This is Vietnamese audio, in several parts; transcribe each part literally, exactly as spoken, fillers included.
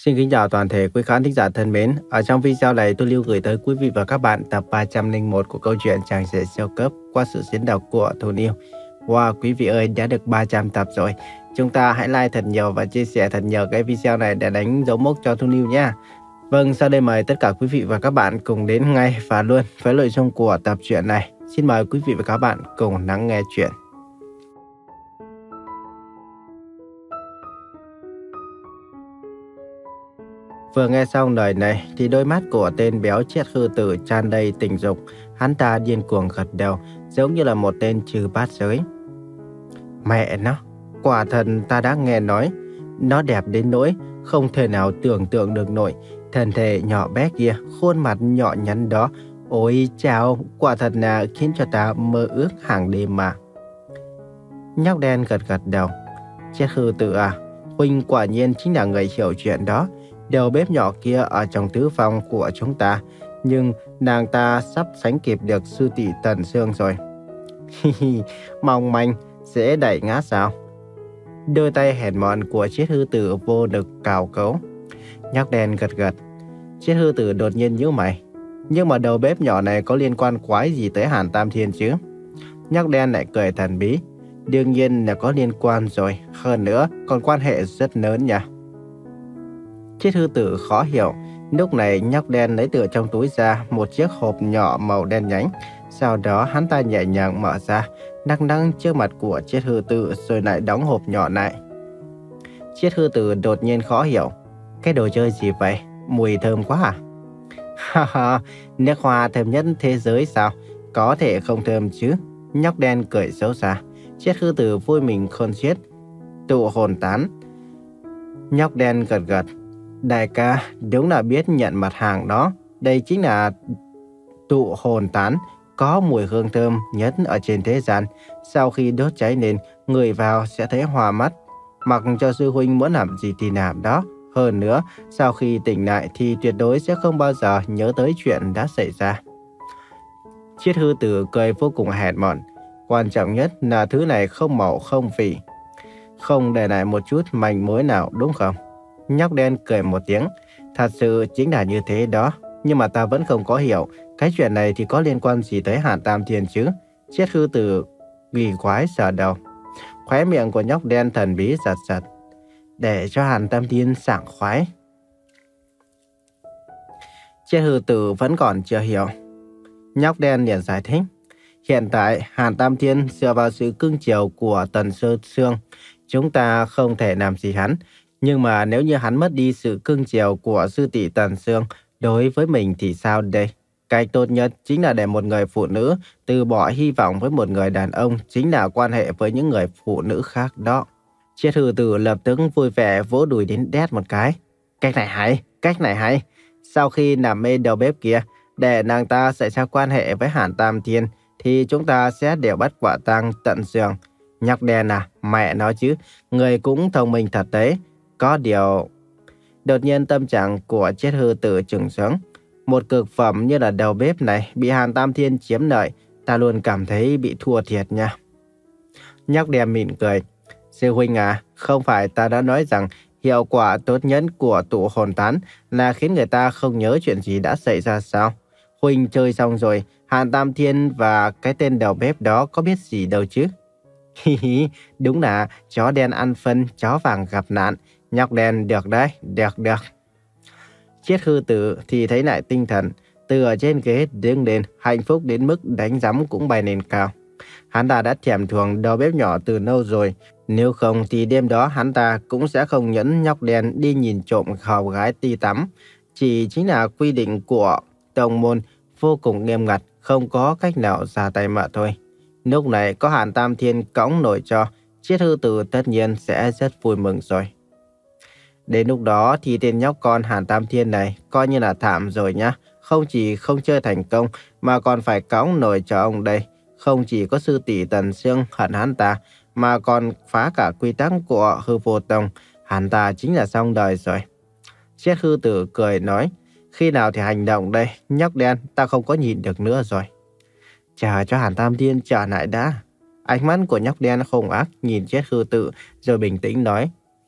Xin kính chào toàn thể quý khán thính giả thân mến. Ở trong video này tôi lưu gửi tới quý vị và các bạn tập ba trăm lẻ một của câu chuyện Chàng rể siêu cấp qua sự diễn đọc của Thu Niu. Wow, quý vị ơi, đã được ba trăm tập rồi. Chúng ta hãy like thật nhiều và chia sẻ thật nhiều cái video này để đánh dấu mốc cho Thu Niu nha. Vâng, sau đây mời tất cả quý vị và các bạn cùng đến ngay và luôn với nội dung của tập truyện này. Xin mời quý vị và các bạn cùng lắng nghe chuyện. Vừa nghe xong lời này thì đôi mắt của tên béo chết khư tử tràn đầy tình dục. Hắn ta điên cuồng gật đầu giống như là một tên trừ bát giới. Mẹ nó, quả thật ta đã nghe nói. Nó đẹp đến nỗi không thể nào tưởng tượng được nổi. Thân thể nhỏ bé kia, khuôn mặt nhỏ nhắn đó. Ôi chao, quả thật là khiến cho ta mơ ước hàng đêm mà. Nhóc đen gật gật đầu. Chết khư tử à, huynh quả nhiên chính là người hiểu chuyện đó. Đầu bếp nhỏ kia ở trong tứ phòng của chúng ta, nhưng nàng ta sắp sánh kịp được sư tỷ Tần Sương rồi. Hi mong manh, dễ đẩy ngã sao? Đôi tay hèn mọn của Triết Hư Tử vô lực cào cấu. Nhóc đen gật gật. Triết Hư Tử đột nhiên nhíu mày. Nhưng mà đầu bếp nhỏ này có liên quan quái gì tới Hàn Tam Thiên chứ? Nhóc đen lại cười thần bí. Đương nhiên là có liên quan rồi. Hơn nữa, còn quan hệ rất lớn nha. Triết Hư Tử khó hiểu. Lúc này nhóc đen lấy từ trong túi ra một chiếc hộp nhỏ màu đen nhánh. Sau đó hắn ta nhẹ nhàng mở ra, đăng đăng trước mặt của Triết Hư Tử rồi lại đóng hộp nhỏ lại. Triết Hư Tử đột nhiên khó hiểu. Cái đồ chơi gì vậy? Mùi thơm quá à? Ha ha, nước hoa thơm nhất thế giới sao? Có thể không thơm chứ? Nhóc đen cười xấu xa. Triết Hư Tử vui mình khôn xiết. Tụ hồn tán. Nhóc đen gật gật. Đại ca, đúng là biết nhận mặt hàng đó. Đây chính là tụ hồn tán, có mùi hương thơm nhất ở trên thế gian. Sau khi đốt cháy lên, người vào sẽ thấy hòa mắt. Mặc cho sư huynh muốn làm gì thì làm đó. Hơn nữa, sau khi tỉnh lại thì tuyệt đối sẽ không bao giờ nhớ tới chuyện đã xảy ra. Triết Hư Tử cười vô cùng hèn mọn. Quan trọng nhất là thứ này không màu không vị, không để lại một chút manh mối nào, đúng không? Nhóc đen cười một tiếng. Thật sự chính là như thế đó. Nhưng mà ta vẫn không có hiểu cái chuyện này thì có liên quan gì tới Hàn Tam Thiên chứ? Triết Hư Tử kỳ quái sờ đầu. Khóe miệng của nhóc đen thần bí giật giật. Để cho Hàn Tam Thiên sảng khoái. Triết Hư Tử vẫn còn chưa hiểu. Nhóc đen liền giải thích. Hiện tại Hàn Tam Thiên dựa vào sự cưng chiều của Tần Sơ Sương. Chúng ta không thể làm gì hắn. Nhưng mà nếu như hắn mất đi sự cưng chiều của sư tỷ Tần Sương đối với mình thì sao đây? Cách tốt nhất chính là để một người phụ nữ từ bỏ hy vọng với một người đàn ông chính là quan hệ với những người phụ nữ khác đó. Triết Hư Tử lập tức vui vẻ vỗ đùi đến đét một cái. Cách này hay, cách này hay. Sau khi làm mê đầu bếp kia, để nàng ta xảy ra quan hệ với Hàn Tam Thiên thì chúng ta sẽ đều bắt quả tang Tần Sương. Nhóc đen à, mẹ nói chứ, người cũng thông minh thật đấy. Có điều... Đột nhiên tâm trạng của Triết Hư Tử trùng xuống. Một cực phẩm như là đầu bếp này bị Hàn Tam Thiên chiếm lợi, ta luôn cảm thấy bị thua thiệt nha. Nhóc đen mỉm cười. Sư huynh à, không phải ta đã nói rằng hiệu quả tốt nhất của tụ hồn tán là khiến người ta không nhớ chuyện gì đã xảy ra sao? Huynh chơi xong rồi, Hàn Tam Thiên và cái tên đầu bếp đó có biết gì đâu chứ? Hi hi, đúng là chó đen ăn phân, chó vàng gặp nạn. Nhóc đen được đấy, được được. Triết Hư Tử thì thấy lại tinh thần, từ ở trên ghế đứng lên, hạnh phúc đến mức đánh giấm cũng bay lên cao. Hắn ta đã thèm thuồng đầu bếp nhỏ từ lâu rồi, nếu không thì đêm đó hắn ta cũng sẽ không nhẫn nhóc đen đi nhìn trộm hầu gái ti tắm. Chỉ chính là quy định của tông môn vô cùng nghiêm ngặt, không có cách nào ra tay mà thôi. Lúc này có Hàn Tam Thiên cõng nổi cho, Triết Hư Tử tất nhiên sẽ rất vui mừng rồi. Đến lúc đó thì tên nhóc con Hàn Tam Thiên này coi như là thảm rồi nhá. Không chỉ không chơi thành công mà còn phải cõng nổi cho ông đây. Không chỉ có sư tỷ Tần Sương hận hắn ta mà còn phá cả quy tắc của Hư Vô Tông. Hắn ta chính là xong đời rồi. Triết Hư Tử cười nói. Khi nào thì hành động đây? Nhóc đen, ta không có nhìn được nữa rồi. Chờ cho Hàn Tam Thiên trở lại đã. Ánh mắt của nhóc đen hung ác nhìn Triết Hư Tử rồi bình tĩnh nói.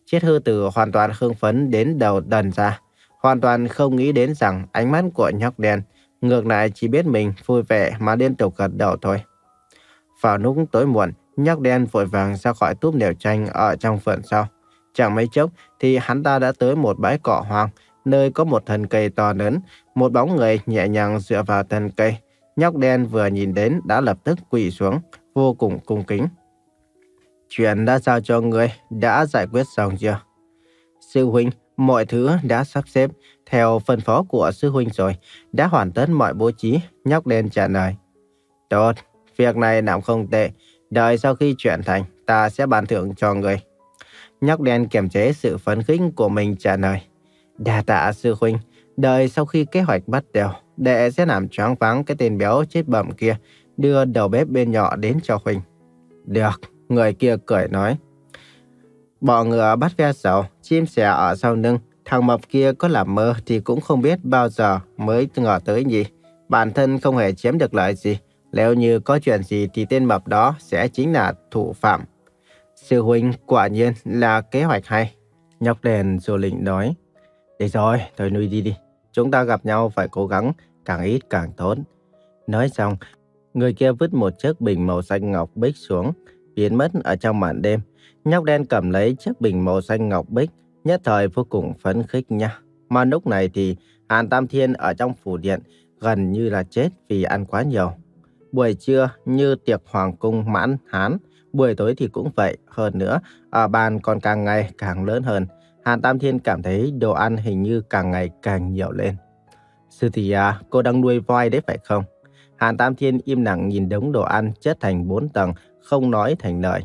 Chiết hư tử hoàn toàn hưng phấn đến đầu đần ra, hoàn toàn không nghĩ đến rằng ánh mắt của nhóc đen, ngược lại chỉ biết mình vui vẻ mà liên tục gật đầu thôi. Vào lúc tối muộn, nhóc đen vội vàng ra khỏi túp lều tranh ở trong vườn sau. Chẳng mấy chốc thì hắn ta đã tới một bãi cỏ hoang, nơi có một thân cây to lớn, một bóng người nhẹ nhàng dựa vào thân cây. Nhóc đen vừa nhìn đến đã lập tức quỳ xuống, vô cùng cung kính. Chuyện đã giao cho ngươi đã giải quyết xong chưa? Sư huynh, mọi thứ đã sắp xếp theo phân phó của sư huynh rồi, đã hoàn tất mọi bố trí, nhóc đen trả lời. Tốt, việc này làm không tệ, đợi sau khi chuyện thành, ta sẽ ban thưởng cho ngươi. Nhóc đen kiềm chế sự phấn khích của mình trả lời. Đa tạ sư huynh, đợi sau khi kế hoạch bắt đầu, đệ sẽ làm choáng váng cái tên béo chết bẩm kia, đưa đầu bếp bên nhỏ đến cho huynh. Được, người kia cười nói. Bọ ngựa bắt ve sầu, chim sẻ ở sau lưng, thằng mập kia có làm mơ thì cũng không biết bao giờ mới ngờ tới nhỉ. Bản thân không hề chiếm được lợi gì, nếu như có chuyện gì thì tên mập đó sẽ chính là thủ phạm. Sư huynh quả nhiên là kế hoạch hay. Nhóc đèn du lịch nói. Được rồi, thôi nuôi đi đi. Chúng ta gặp nhau phải cố gắng, càng ít càng tốt. Nói xong, người kia vứt một chiếc bình màu xanh ngọc bích xuống, biến mất ở trong màn đêm. Nhóc đen cầm lấy chiếc bình màu xanh ngọc bích, nhất thời vô cùng phấn khích nha. Mà lúc này thì Hàn Tam Thiên ở trong phủ điện gần như là chết vì ăn quá nhiều. Buổi trưa như tiệc hoàng cung mãn hán, buổi tối thì cũng vậy. Hơn nữa, ở bàn còn càng ngày càng lớn hơn. Hàn Tam Thiên cảm thấy đồ ăn hình như càng ngày càng nhiều lên. Sư tỷ à, cô đang nuôi voi đấy phải không? Hàn Tam Thiên im lặng nhìn đống đồ ăn chất thành bốn tầng, không nói thành lời.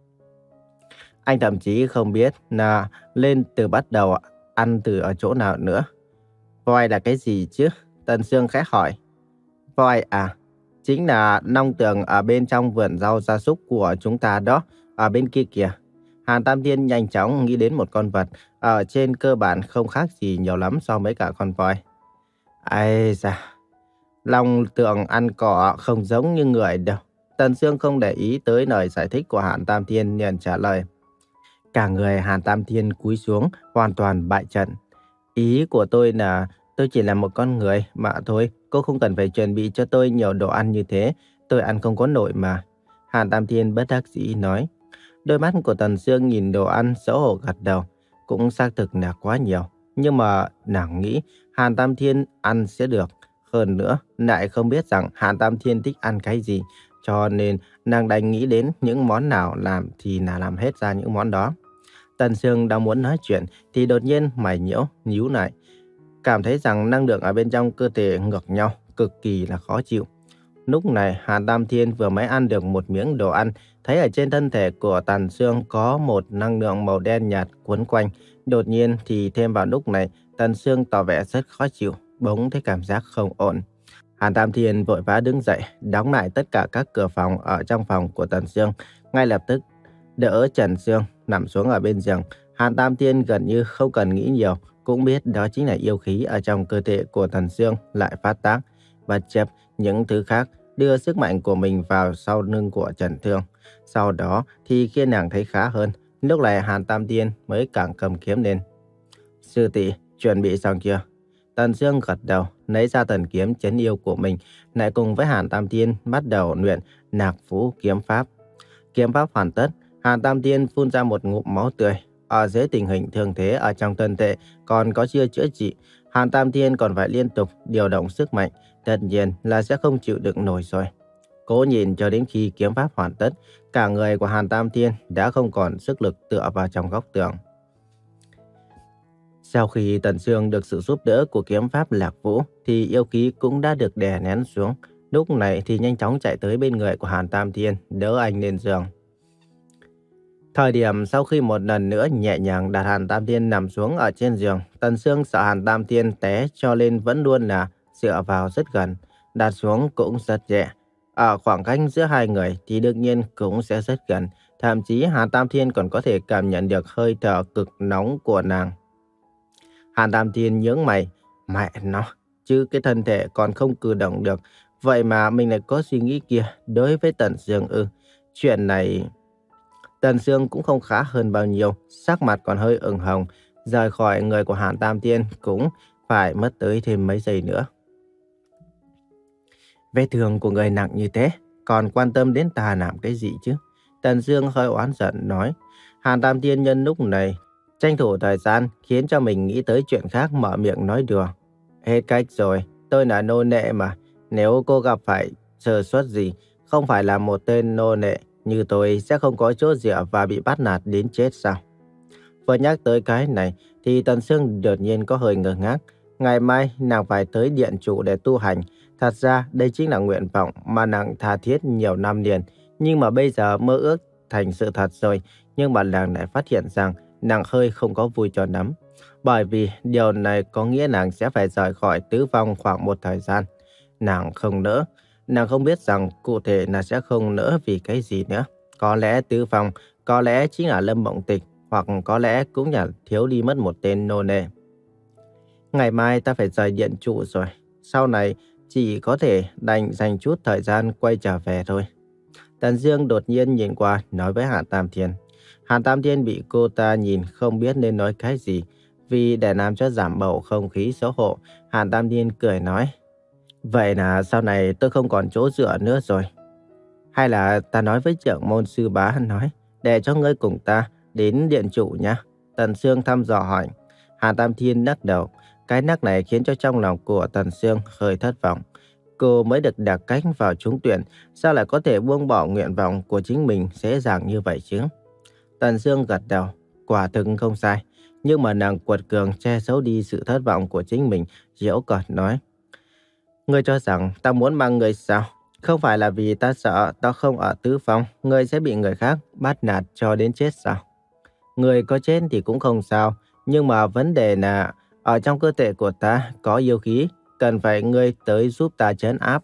Anh thậm chí không biết là lên từ bắt đầu ăn từ ở chỗ nào nữa. Voi là cái gì chứ? Tần Sương khẽ hỏi. Voi à, chính là nong tường ở bên trong vườn rau gia súc của chúng ta đó, ở bên kia kìa. Hàn Tam Thiên nhanh chóng nghĩ đến một con vật, ở trên cơ bản không khác gì nhiều lắm so với cả con voi. Ây da, long tường ăn cỏ không giống như người đâu. Tần Sương không để ý tới lời giải thích của Hàn Tam Thiên liền trả lời. Cả người Hàn Tam Thiên cúi xuống, hoàn toàn bại trận. Ý của tôi là tôi chỉ là một con người mà thôi, cô không cần phải chuẩn bị cho tôi nhiều đồ ăn như thế, tôi ăn không có nổi mà. Hàn Tam Thiên bất đắc dĩ nói. Đôi mắt của Tần Sương nhìn đồ ăn xấu hổ gật đầu, cũng xác thực là quá nhiều. Nhưng mà nàng nghĩ Hàn Tam Thiên ăn sẽ được. Hơn nữa, lại không biết rằng Hàn Tam Thiên thích ăn cái gì, cho nên nàng đành nghĩ đến những món nào làm thì là làm hết ra những món đó. Tần Sương đang muốn nói chuyện thì đột nhiên mày nhiễu, nhíu lại. Cảm thấy rằng năng lượng ở bên trong cơ thể ngược nhau, cực kỳ là khó chịu. Lúc này Hàn Tam Thiên vừa mới ăn được một miếng đồ ăn, thấy ở trên thân thể của Tần Sương có một năng lượng màu đen nhạt quấn quanh. Đột nhiên thì thêm vào lúc này, Tần Sương tỏ vẻ rất khó chịu, bỗng thấy cảm giác không ổn. Hàn Tam Thiên vội vã đứng dậy, đóng lại tất cả các cửa phòng ở trong phòng của Tần Sương, ngay lập tức đỡ Trần Sương nằm xuống ở bên giường. Hàn Tam Thiên gần như không cần nghĩ nhiều, cũng biết đó chính là yêu khí ở trong cơ thể của Tần Sương lại phát tác, bất chấp những thứ khác, đưa sức mạnh của mình vào sau lưng của Trần Thương. Sau đó thì khi nàng thấy khá hơn, lúc này Hàn Tam Thiên mới càng cầm kiếm lên. Sư tỷ, chuẩn bị xong chưa? Tần Sương gật đầu, lấy ra thần kiếm chấn yêu của mình, lại cùng với Hàn Tam Thiên bắt đầu luyện Nạc Phú kiếm pháp. Kiếm pháp hoàn tất, Hàn Tam Thiên phun ra một ngụm máu tươi. Ở dưới tình hình thương thế ở trong thân thể còn có chưa chữa trị, Hàn Tam Thiên còn phải liên tục điều động sức mạnh, tất nhiên là sẽ không chịu đựng nổi rồi. Cố nhìn cho đến khi kiếm pháp hoàn tất, cả người của Hàn Tam Thiên đã không còn sức lực tựa vào trong góc tường. Sau khi Tần Sương được sự giúp đỡ của kiếm pháp Lạc Vũ, thì yêu khí cũng đã được đè nén xuống. Lúc này thì nhanh chóng chạy tới bên người của Hàn Tam Thiên, đỡ anh lên giường. Thời điểm sau khi một lần nữa nhẹ nhàng đặt Hàn Tam Thiên nằm xuống ở trên giường, Tần Sương sợ Hàn Tam Thiên té cho nên vẫn luôn là dựa vào rất gần, đặt xuống cũng rất nhẹ. Ở khoảng cách giữa hai người thì đương nhiên cũng sẽ rất gần, thậm chí Hàn Tam Thiên còn có thể cảm nhận được hơi thở cực nóng của nàng. Hàn Tam Thiên nhướng mày, mẹ nó, chứ cái thân thể còn không cử động được, vậy mà mình lại có suy nghĩ kia đối với Tần Sương ư? Chuyện này... Tần Sương cũng không khá hơn bao nhiêu, sắc mặt còn hơi ửng hồng, rời khỏi người của Hàn Tam Thiên cũng phải mất tới thêm mấy giây nữa. Vết thương của người nặng như thế, còn quan tâm đến ta làm cái gì chứ? Tần Dương hơi oán giận nói. Hàn Tam Thiên nhân lúc này tranh thủ thời gian khiến cho mình nghĩ tới chuyện khác, mở miệng nói đùa. Hết cách rồi, tôi là nô lệ mà. Nếu cô gặp phải sơ suất gì, không phải là một tên nô lệ như tôi sẽ không có chỗ dựa và bị bắt nạt đến chết sao? Vừa nhắc tới cái này thì Tần Sương đột nhiên có hơi ngơ ngác. Ngày mai nàng phải tới điện chủ để tu hành. Thật ra đây chính là nguyện vọng mà nàng tha thiết nhiều năm liền. Nhưng mà bây giờ mơ ước thành sự thật rồi. Nhưng mà nàng lại phát hiện rằng nàng hơi không có vui cho lắm. Bởi vì điều này có nghĩa nàng sẽ phải rời khỏi tứ vong khoảng một thời gian. Nàng không nỡ. Nàng không biết rằng cụ thể là sẽ không nỡ vì cái gì nữa. Có lẽ tứ vong, có lẽ chính là Lâm Mộng Tịch, hoặc có lẽ cũng là thiếu đi mất một tên nô lệ. Ngày mai ta phải rời điện trụ rồi. Sau này chỉ có thể đành dành chút thời gian quay trở về thôi. Tần Dương đột nhiên nhìn qua nói với Hàn Tam Thiên. Hàn Tam Thiên bị cô ta nhìn không biết nên nói cái gì. Vì để làm cho giảm bầu không khí xấu hổ, Hàn Tam Thiên cười nói. Vậy là sau này tôi không còn chỗ dựa nữa rồi. Hay là ta nói với trưởng môn sư bá nói, để cho ngươi cùng ta đến điện trụ nhá. Tần Sương thăm dò hỏi. Hàn Tam Thiên lắc đầu. Cái nắc này khiến cho trong lòng của Tần Sương hơi thất vọng. Cô mới được đặt cách vào trúng tuyển, sao lại có thể buông bỏ nguyện vọng của chính mình dễ dàng như vậy chứ? Tần Sương gật đầu, quả thực không sai. Nhưng mà nàng quật cường che giấu đi sự thất vọng của chính mình, giễu cợt nói. Ngươi cho rằng ta muốn mang ngươi sao? Không phải là vì ta sợ ta không ở tứ phong, ngươi sẽ bị người khác bắt nạt cho đến chết sao? Ngươi có chết thì cũng không sao, nhưng mà vấn đề là ở trong cơ thể của ta có yêu khí, cần phải ngươi tới giúp ta trấn áp.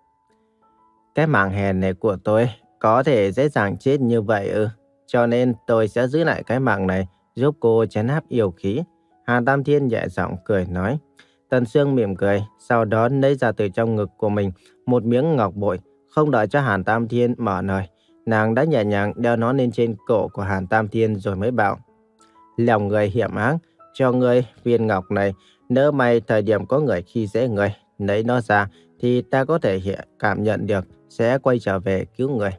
Cái mạng hèn này của tôi có thể dễ dàng chết như vậy ư? Cho nên tôi sẽ giữ lại cái mạng này giúp cô trấn áp yêu khí. Hàn Tam Thiên nhẹ giọng cười nói. Tần Sương mỉm cười, sau đó lấy ra từ trong ngực của mình một miếng ngọc bội. Không đợi cho Hàn Tam Thiên mở lời, nàng đã nhẹ nhàng đeo nó lên trên cổ của Hàn Tam Thiên rồi mới bảo. Lòng người hiểm ác, cho ngươi viên ngọc này, nỡ may thời điểm có người khi dễ người, lấy nó ra thì ta có thể hiện, cảm nhận được, sẽ quay trở về cứu người.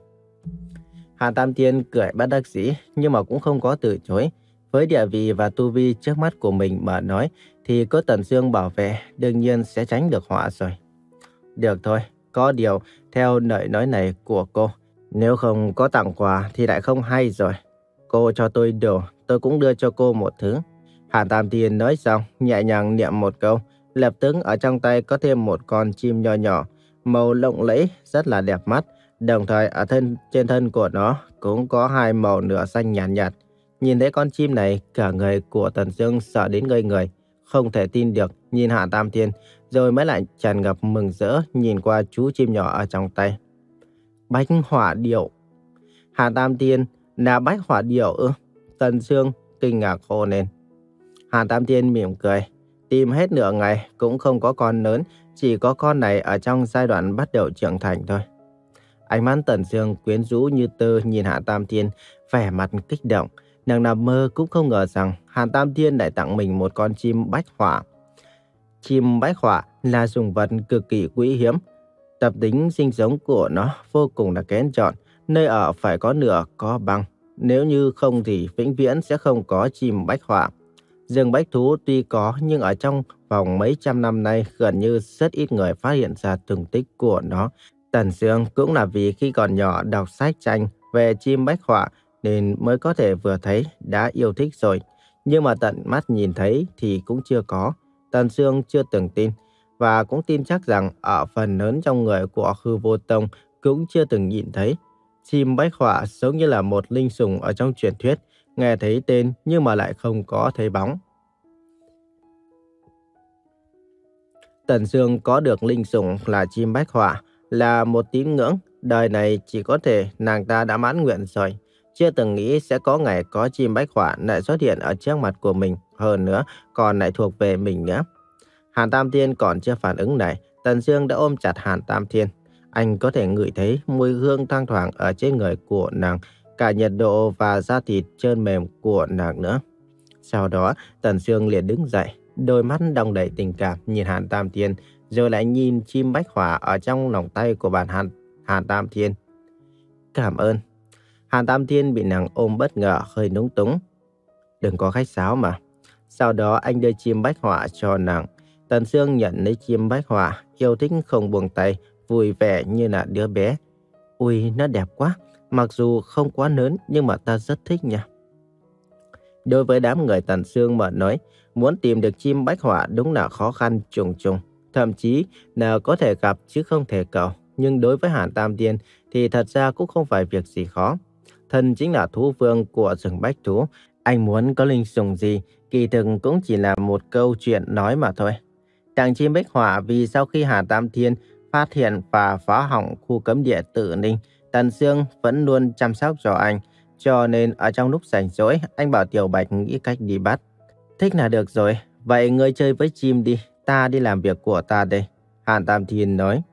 Hàn Tam Thiên cười bất đắc dĩ, nhưng mà cũng không có từ chối. Với địa vị và tu vi trước mắt của mình mà nói, thì có Tần Sương bảo vệ, đương nhiên sẽ tránh được họa rồi. Được thôi, có điều, theo lời nói này của cô, nếu không có tặng quà thì lại không hay rồi. Cô cho tôi đồ, tôi cũng đưa cho cô một thứ. Hàn Tam Thiên nói xong, nhẹ nhàng niệm một câu, lập tức ở trong tay có thêm một con chim nho nhỏ, màu lộng lẫy, rất là đẹp mắt. Đồng thời ở thân trên thân của nó cũng có hai màu nửa xanh nhạt nhạt. Nhìn thấy con chim này, cả người của Tần Sương sợ đến ngây người, không thể tin được nhìn Hàn Tam Thiên, rồi mới lại tràn ngập mừng rỡ nhìn qua chú chim nhỏ ở trong tay. Bách hỏa điểu. Hàn Tam Thiên là bách hỏa điểu ư? Tần Sương kinh ngạc hô lên. Hàn Tam Thiên mỉm cười, tìm hết nửa ngày cũng không có con lớn, chỉ có con này ở trong giai đoạn bắt đầu trưởng thành thôi. Ánh mắt Tần Sương quyến rũ như tơ nhìn Hàn Tam Thiên, vẻ mặt kích động. Nàng nằm mơ cũng không ngờ rằng Hàn Tam Thiên lại tặng mình một con chim bách hỏa. Chim bách hỏa là sủng vật cực kỳ quý hiếm. Tập tính sinh sống của nó vô cùng là kén chọn. Nơi ở phải có nửa có băng. Nếu như không thì vĩnh viễn sẽ không có chim bách hỏa. Rừng bách thú tuy có nhưng ở trong vòng mấy trăm năm nay gần như rất ít người phát hiện ra tung tích của nó. Tần Sương cũng là vì khi còn nhỏ đọc sách tranh về chim bách hỏa nên mới có thể vừa thấy đã yêu thích rồi. Nhưng mà tận mắt nhìn thấy thì cũng chưa có. Tần Sương chưa từng tin và cũng tin chắc rằng ở phần lớn trong người của Hư Vô Tông cũng chưa từng nhìn thấy. Chim bách hỏa giống như là một linh sủng ở trong truyền thuyết, nghe thấy tên nhưng mà lại không có thấy bóng. Tần Sương có được linh sủng là chim bách hỏa là một tín ngưỡng, đời này chỉ có thể nàng ta đã mãn nguyện rồi. Chưa từng nghĩ sẽ có ngày có chim bách hỏa lại xuất hiện ở trước mặt của mình, hơn nữa còn lại thuộc về mình nữa. Hàn Tam Thiên còn chưa phản ứng này, Tần Sương đã ôm chặt Hàn Tam Thiên. Anh có thể ngửi thấy mùi hương thoang thoảng ở trên người của nàng, cả nhiệt độ và da thịt trơn mềm của nàng nữa. Sau đó, Tần Sương liền đứng dậy, đôi mắt đong đầy tình cảm nhìn Hàn Tam Thiên, rồi lại nhìn chim bách hỏa ở trong lòng tay của bạn Hàn, Hàn Tam Thiên. Cảm ơn. Hàn Tam Thiên bị nàng ôm bất ngờ hơi núng túng. Đừng có khách sáo mà. Sau đó anh đưa chim bách hỏa cho nàng. Tần Sương nhận lấy chim bách hỏa, yêu thích không buông tay, vui vẻ như là đứa bé. Ui, nó đẹp quá. Mặc dù không quá lớn nhưng mà ta rất thích nha. Đối với đám người Tần Sương mà nói, muốn tìm được chim bách hỏa đúng là khó khăn trùng trùng. Thậm chí là có thể gặp chứ không thể cầu. Nhưng đối với Hàn Tam Thiên thì thật ra cũng không phải việc gì khó. Thần chính là thú vương của rừng bách thú. Anh muốn có linh sủng gì, kỳ thực cũng chỉ là một câu chuyện nói mà thôi. Đằng chim bách hỏa vì sau khi Hàn Tam Thiên phát hiện và phá hỏng khu cấm địa Tử Ninh, Tần Sương vẫn luôn chăm sóc cho anh. Cho nên ở trong lúc rảnh rỗi, anh bảo Tiểu Bạch nghĩ cách đi bắt. Thích là được rồi, vậy ngươi chơi với chim đi, ta đi làm việc của ta đây. Hàn Tam Thiên nói.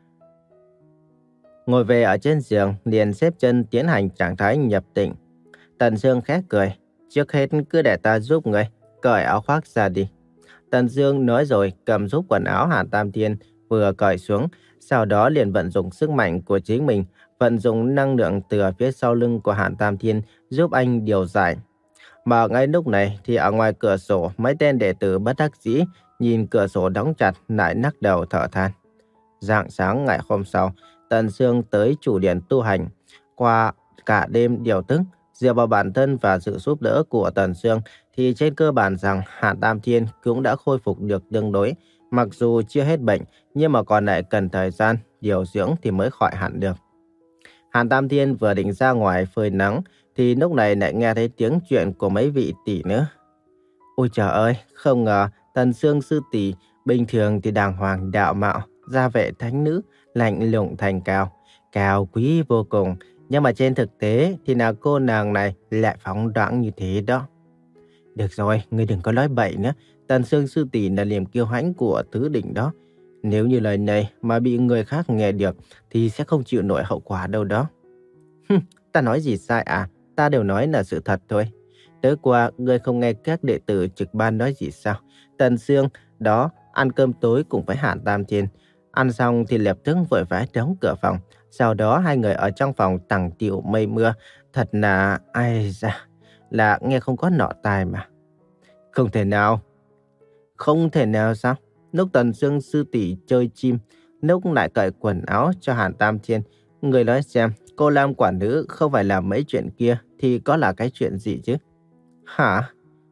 Ngồi về ở trên giường, liền xếp chân tiến hành trạng thái nhập tĩnh. Tần Sương khẽ cười. Trước hết cứ để ta giúp ngươi, cởi áo khoác ra đi. Tần Sương nói rồi cầm giúp quần áo Hàn Tam Thiên vừa cởi xuống. Sau đó liền vận dụng sức mạnh của chính mình, vận dụng năng lượng từ phía sau lưng của Hàn Tam Thiên giúp anh điều giải. Mà ngay lúc này thì ở ngoài cửa sổ, mấy tên đệ tử bất đắc dĩ nhìn cửa sổ đóng chặt lại lắc đầu thở than. Rạng sáng ngày hôm sau, Tần Sương tới chủ điện tu hành. Qua cả đêm điều tức, dựa vào bản thân và sự giúp đỡ của Tần Sương thì trên cơ bản rằng Hàn Tam Thiên cũng đã khôi phục được tương đối. Mặc dù chưa hết bệnh nhưng mà còn lại cần thời gian điều dưỡng thì mới khỏi hẳn được. Hàn Tam Thiên vừa định ra ngoài phơi nắng thì lúc này lại nghe thấy tiếng chuyện của mấy vị tỷ nữa. Ôi trời ơi, không ngờ Tần Sương sư tỷ bình thường thì đàng hoàng đạo mạo, gia vệ thánh nữ, lạnh lùng thành cao, cao quý vô cùng. Nhưng mà trên thực tế thì là cô nàng này lại phóng đoáng như thế đó. Được rồi, ngươi đừng có nói bậy nữa. Tần Sương sư tỷ là niềm kiêu hãnh của tứ đỉnh đó. Nếu như lời này mà bị người khác nghe được thì sẽ không chịu nổi hậu quả đâu đó. Ta nói gì sai à? Ta đều nói là sự thật thôi. Tối qua, ngươi không nghe các đệ tử trực ban nói gì sao? Tần Sương đó ăn cơm tối cùng với Hàn Tam Thiên. Ăn xong thì lập tức vội vã đóng cửa phòng. Sau đó hai người ở trong phòng tằng tiệu mây mưa. Thật là... ai da... là nghe không có nọ tai mà. Không thể nào. Không thể nào sao? Lúc Tần Sương sư tỷ chơi chim, lúc lại cởi quần áo cho Hàn Tam Thiên. Người nói xem, cô làm quản nữ không phải làm mấy chuyện kia thì có là cái chuyện gì chứ? Hả?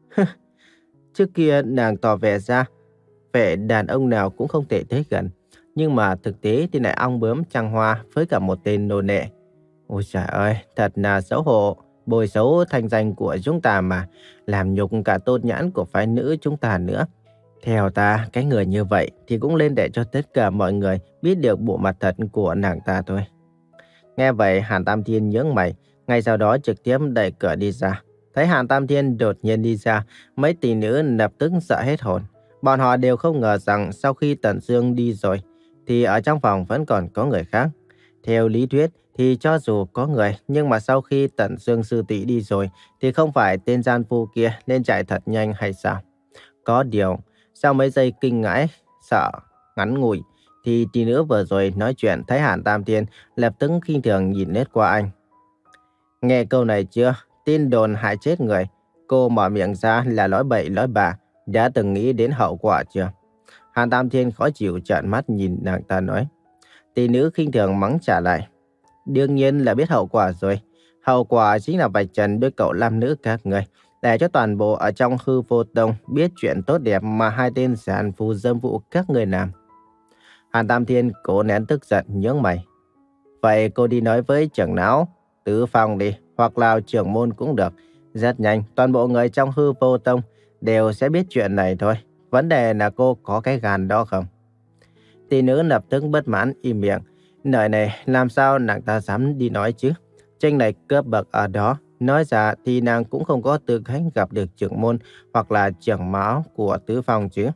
Trước kia nàng tỏ vẻ ra, vẻ đàn ông nào cũng không thể tới gần. Nhưng mà thực tế thì lại ong bướm trăng hoa với cả một tên nô nệ. Ôi trời ơi, thật là xấu hổ, bồi xấu thanh danh của chúng ta mà, làm nhục cả tôn nhãn của phái nữ chúng ta nữa. Theo ta, cái người như vậy thì cũng lên để cho tất cả mọi người biết được bộ mặt thật của nàng ta thôi. Nghe vậy, Hàn Tam Thiên nhướng mày, ngay sau đó trực tiếp đẩy cửa đi ra. Thấy Hàn Tam Thiên đột nhiên đi ra, mấy tỷ nữ lập tức sợ hết hồn. Bọn họ đều không ngờ rằng sau khi Tần Sương đi rồi, thì ở trong phòng vẫn còn có người khác. Theo lý thuyết thì cho dù có người, nhưng mà sau khi Tần Sương sư tỷ đi rồi, thì không phải tên gian phu kia nên chạy thật nhanh hay sao? Có điều, sau mấy giây kinh ngãi, sợ, ngắn ngủi, thì tỷ nữ vừa rồi nói chuyện thấy Hàn Tam Thiên lập tức khinh thường nhìn lướt qua anh. Nghe câu này chưa? Tin đồn hại chết người. Cô mở miệng ra là nói bậy nói bạ. Đã từng nghĩ đến hậu quả chưa? Hàn Tam Thiên khó chịu trợn mắt nhìn nàng ta nói. Tỷ nữ khinh thường mắng trả lại. Đương nhiên là biết hậu quả rồi. Hậu quả chính là vạch trần đôi cậu nam nữ các người, để cho toàn bộ ở trong hư vô tông biết chuyện tốt đẹp mà hai tên giản phu dâm vụ các người làm. Hàn Tam Thiên cố nén tức giận nhướng mày. Vậy cô đi nói với trưởng lão Tứ Phong đi, hoặc là trưởng môn cũng được. Rất nhanh, toàn bộ người trong hư vô tông đều sẽ biết chuyện này thôi. Vấn đề là cô có cái gan đó không? Tỷ nữ lập tức bất mãn im miệng. Nơi này làm sao nàng ta dám đi nói chứ? Tranh này cấp bậc ở đó. Nói ra thì nàng cũng không có tư cách gặp được trưởng môn hoặc là trưởng mão của Tứ Phong chứ.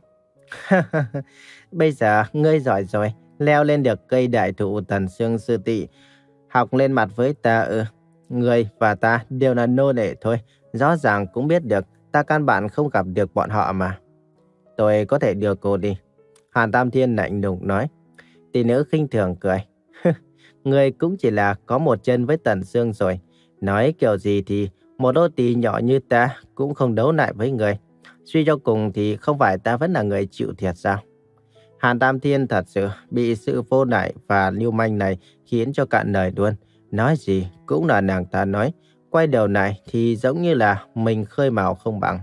Bây giờ ngươi giỏi rồi, leo lên được cây đại thụ Tần Sương sư tỷ, học lên mặt với ta ư? Người và ta đều là nô lệ thôi. Rõ ràng cũng biết được ta căn bản không gặp được bọn họ mà. Tôi có thể đưa cô đi. Hàn Tam Thiên lạnh lùng nói. Tỷ nữ khinh thường cười. Người cũng chỉ là có một chân với Tần Sương rồi. Nói kiểu gì thì một đô tỳ nhỏ như ta cũng không đấu lại với người. Suy cho cùng thì không phải ta vẫn là người chịu thiệt sao? Hàn Tam Thiên thật sự bị sự vô lại và lưu manh này khiến cho cạn lời luôn. Nói gì cũng là nàng ta nói. Quay đầu này thì giống như là mình khơi mào không bằng.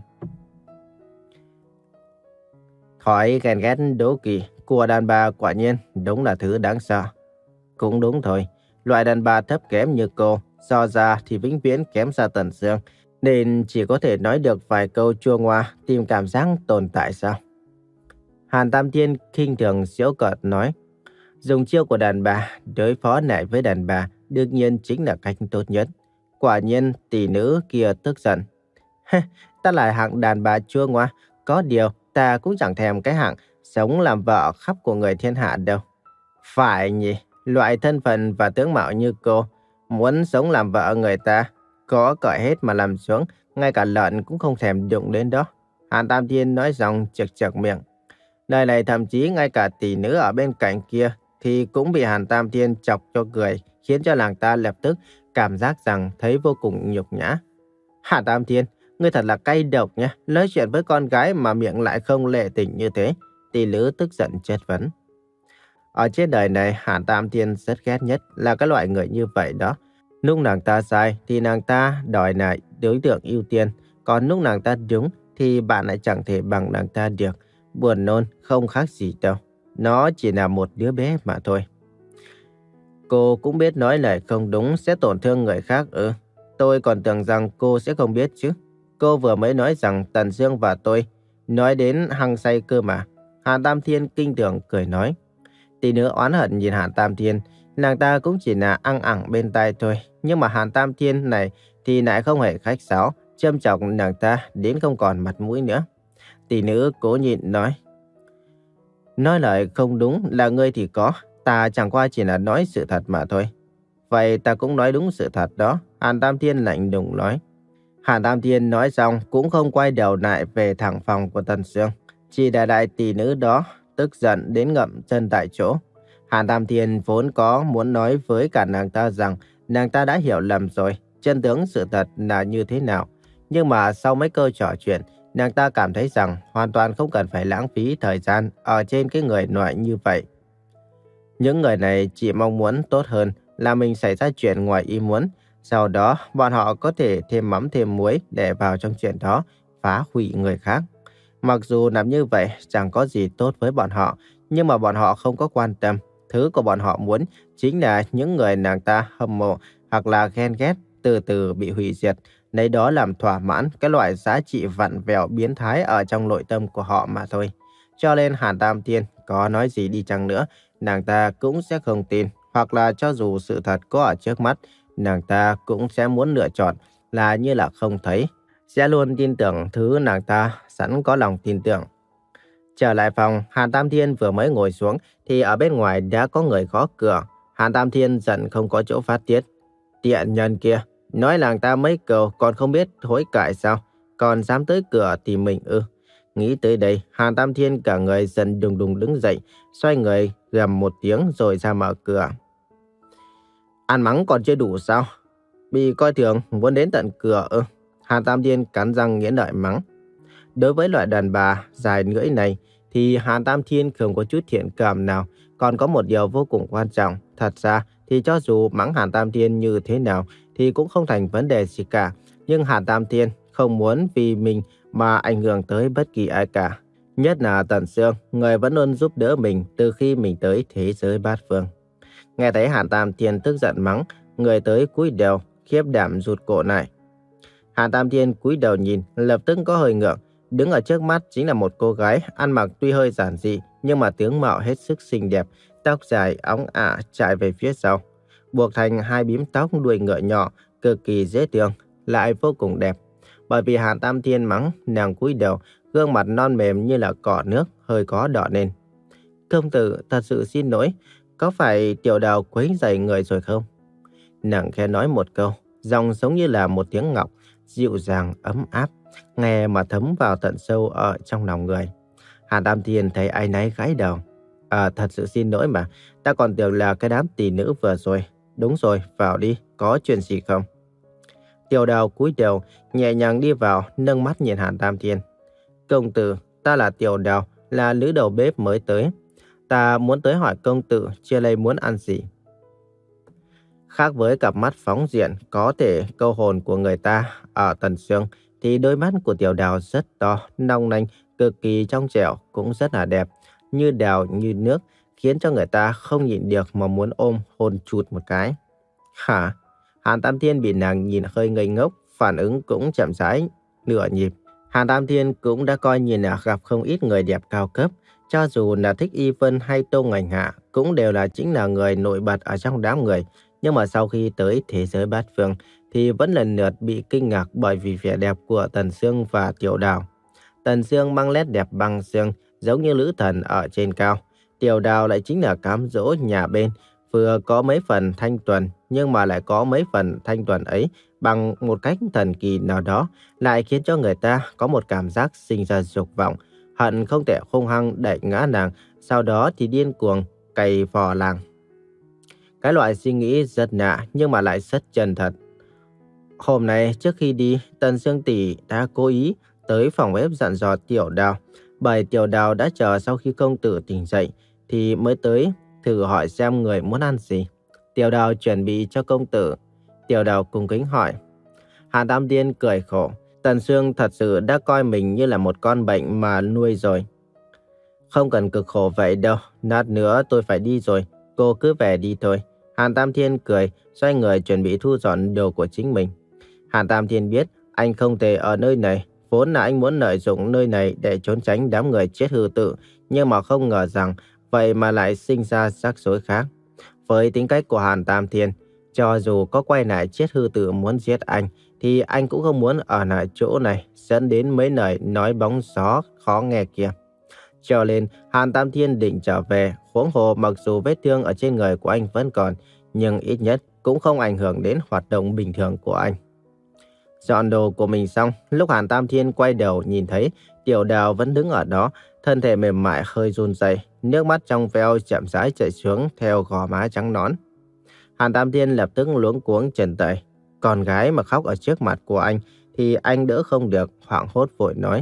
Khỏi ghen ghét đố kỵ của đàn bà quả nhiên đúng là thứ đáng sợ. Cũng đúng thôi, loại đàn bà thấp kém như cô, so ra thì vĩnh viễn kém xa Tần Sương, nên chỉ có thể nói được vài câu chua ngoa tìm cảm giác tồn tại sao. Hàn Tam Thiên khinh thường giễu cợt nói, dùng chiêu của đàn bà đối phó lại với đàn bà đương nhiên chính là cách tốt nhất. Quả nhiên tỷ nữ kia tức giận. Ta là hạng đàn bà chua ngoa, có điều ta cũng chẳng thèm cái hạng sống làm vợ khắp của người thiên hạ đâu. Phải nhỉ, loại thân phận và tướng mạo như cô, muốn sống làm vợ người ta, có cởi hết mà làm xuống, ngay cả lợn cũng không thèm đụng đến đó. Hàn Tam Thiên nói xong chực chực miệng. Lời này thậm chí ngay cả tỷ nữ ở bên cạnh kia thì cũng bị Hàn Tam Thiên chọc cho cười, khiến cho nàng ta lập tức cảm giác rằng thấy vô cùng nhục nhã. Hàn Tam Thiên, ngươi thật là cay độc nhé, nói chuyện với con gái mà miệng lại không lệ tình như thế. Tỷ nữ tức giận chất vấn. Ở trên đời này, Hàn Tam Thiên rất ghét nhất là cái loại người như vậy đó. Lúc nàng ta sai thì nàng ta đòi lại đối tượng ưu tiên, còn lúc nàng ta đúng thì bạn lại chẳng thể bằng nàng ta được. Buồn nôn không khác gì đâu. Nó chỉ là một đứa bé mà thôi. Cô cũng biết nói lời không đúng sẽ tổn thương người khác ư? Tôi còn tưởng rằng cô sẽ không biết chứ. Cô vừa mới nói rằng Tần Dương và tôi nói đến hăng say cơ mà. Hàn Tam Thiên kinh thường cười nói. Tỷ nữ oán hận nhìn Hàn Tam Thiên, nàng ta cũng chỉ là ăn ẳng bên tai thôi. Nhưng mà Hàn Tam Thiên này thì lại không hề khách sáo, châm chọc nàng ta đến không còn mặt mũi nữa. Tỷ nữ cố nhịn nói. Nói lời không đúng là ngươi thì có, ta chẳng qua chỉ là nói sự thật mà thôi. Vậy ta cũng nói đúng sự thật đó, Hàn Tam Thiên lạnh lùng nói. Hàn Tam Thiên nói xong cũng không quay đầu lại về thẳng phòng của Tần Sương, chỉ để đại tỷ nữ đó tức giận đến ngậm chân tại chỗ. Hàn Tam Thiên vốn có muốn nói với cả nàng ta rằng nàng ta đã hiểu lầm rồi, chân tướng sự thật là như thế nào. Nhưng mà sau mấy câu trò chuyện, nàng ta cảm thấy rằng hoàn toàn không cần phải lãng phí thời gian ở trên cái người loại như vậy. Những người này chỉ mong muốn tốt hơn là mình xảy ra chuyện ngoài ý muốn. Sau đó, bọn họ có thể thêm mắm thêm muối để vào trong chuyện đó, phá hủy người khác. Mặc dù làm như vậy chẳng có gì tốt với bọn họ, nhưng mà bọn họ không có quan tâm. Thứ của bọn họ muốn chính là những người nàng ta hâm mộ hoặc là ghen ghét từ từ bị hủy diệt, lấy đó làm thỏa mãn cái loại giá trị vặn vẹo biến thái ở trong nội tâm của họ mà thôi. Cho nên Hàn Tam Thiên có nói gì đi chăng nữa, nàng ta cũng sẽ không tin, hoặc là cho dù sự thật có ở trước mắt, nàng ta cũng sẽ muốn lựa chọn là như là không thấy, sẽ luôn tin tưởng thứ nàng ta sẵn có lòng tin tưởng. Trở lại phòng, Hàn Tam Thiên vừa mới ngồi xuống thì ở bên ngoài đã có người gõ cửa. Hàn Tam Thiên giận không có chỗ phát tiết. Tiện nhân kia, nói nàng ta mấy câu còn không biết hối cải sao, còn dám tới cửa tìm mình ư? Nghĩ tới đây, Hàn Tam Thiên cả người dần đùng đùng đứng dậy, xoay người gầm một tiếng rồi ra mở cửa. Ăn mắng còn chưa đủ sao? Bị coi thường muốn đến tận cửa ư? Hàn Tam Thiên cắn răng nghiến lợi mắng. Đối với loại đàn bà dài lưỡi này thì Hàn Tam Thiên không có chút thiện cảm nào. Còn có một điều vô cùng quan trọng. Thật ra thì cho dù mắng Hàn Tam Thiên như thế nào thì cũng không thành vấn đề gì cả. Nhưng Hàn Tam Thiên không muốn vì mình mà ảnh hưởng tới bất kỳ ai cả. Nhất là Tần Sương, người vẫn luôn giúp đỡ mình từ khi mình tới thế giới bát phương. Nghe thấy Hàn Tam Thiên tức giận mắng, người tới cúi đầu, khiếp đảm rụt cổ lại. Hàn Tam Thiên cúi đầu nhìn, lập tức có hơi ngượng. Đứng ở trước mắt chính là một cô gái ăn mặc tuy hơi giản dị nhưng mà tướng mạo hết sức xinh đẹp, tóc dài óng ả trải về phía sau, buộc thành hai bím tóc đuôi ngựa nhỏ, cực kỳ dễ thương, lại vô cùng đẹp. Bởi vì Hàn Tam Thiên mắng, nàng cúi đầu, gương mặt non mềm như là cỏ nước, hơi có đỏ lên. Công tử, thật sự xin lỗi, có phải tiểu đào quấy rầy người rồi không? Nàng khẽ nói một câu, giọng giống như là một tiếng ngọc, dịu dàng, ấm áp, nghe mà thấm vào tận sâu ở trong lòng người. Hàn Tam Thiên thấy áy náy gãi đầu. À, thật sự xin lỗi mà, ta còn tưởng là cái đám tỷ nữ vừa rồi. Đúng rồi, vào đi, có chuyện gì không? Tiểu Đào cúi đầu, nhẹ nhàng đi vào, nâng mắt nhìn Hàn Tam Thiên. Công tử, ta là Tiểu Đào, là nữ đầu bếp mới tới. Ta muốn tới hỏi công tử, chia lây muốn ăn gì? Khác với cặp mắt phóng diện có thể câu hồn của người ta ở Tần Sương, thì đôi mắt của Tiểu Đào rất to, long lanh, cực kỳ trong trẻo, cũng rất là đẹp, như đào như nước, khiến cho người ta không nhịn được mà muốn ôm hôn chụt một cái. Hả? Hàn Tam Thiên bị nàng nhìn hơi ngây ngốc, phản ứng cũng chậm rãi, nửa nhịp. Hàn Tam Thiên cũng đã coi như là gặp không ít người đẹp cao cấp, cho dù là Thích Y Vân hay Tô Ngành Hạ cũng đều là chính là người nổi bật ở trong đám người. Nhưng mà sau khi tới thế giới bát phương thì vẫn lần lượt bị kinh ngạc bởi vì vẻ đẹp của Tần Sương và Tiểu Đào. Tần Sương mang nét đẹp băng xương giống như nữ thần ở trên cao. Tiểu Đào lại chính là cám dỗ nhà bên, vừa có mấy phần thanh tuần nhưng mà lại có mấy phần thanh tuần ấy bằng một cách thần kỳ nào đó lại khiến cho người ta có một cảm giác sinh ra dục vọng, hận không thể hung hăng đẩy ngã nàng, sau đó thì điên cuồng cày vò nàng. Cái loại suy nghĩ rất lạ nhưng mà lại rất chân thật. Hôm nay trước khi đi, Tần Sương tỷ đã cố ý tới phòng bếp dặn dò Tiểu Đào, bởi Tiểu Đào đã chờ sau khi công tử tỉnh dậy thì mới tới thử hỏi xem người muốn ăn gì. Tiểu Đào chuẩn bị cho công tử. Tiểu Đào cung kính hỏi. Hàn Tam Thiên cười khổ. Tần Sương thật sự đã coi mình như là một con bệnh mà nuôi rồi. Không cần cực khổ vậy đâu, lát nữa tôi phải đi rồi, cô cứ về đi thôi. Hàn Tam Thiên cười, xoay người chuẩn bị thu dọn đồ của chính mình. Hàn Tam Thiên biết anh không thể ở nơi này, vốn là anh muốn lợi dụng nơi này để trốn tránh đám người chết hư tự, nhưng mà không ngờ rằng vậy mà lại sinh ra rắc rối khác. Với tính cách của Hàn Tam Thiên, cho dù có quay lại chết hư tự muốn giết anh, thì anh cũng không muốn ở lại chỗ này, dẫn đến mấy lời nói bóng gió khó nghe kia. Cho nên, Hàn Tam Thiên định trở về, huống hồ mặc dù vết thương ở trên người của anh vẫn còn, nhưng ít nhất cũng không ảnh hưởng đến hoạt động bình thường của anh. Dọn đồ của mình xong, lúc Hàn Tam Thiên quay đầu nhìn thấy Tiểu Đào vẫn đứng ở đó, thân thể mềm mại hơi run rẩy, nước mắt trong veo chậm rãi chảy xuống theo gò má trắng nõn. Hàn Tam Thiên lập tức luống cuống trần tẩy. Con gái mà khóc ở trước mặt của anh thì anh đỡ không được, hoảng hốt vội nói.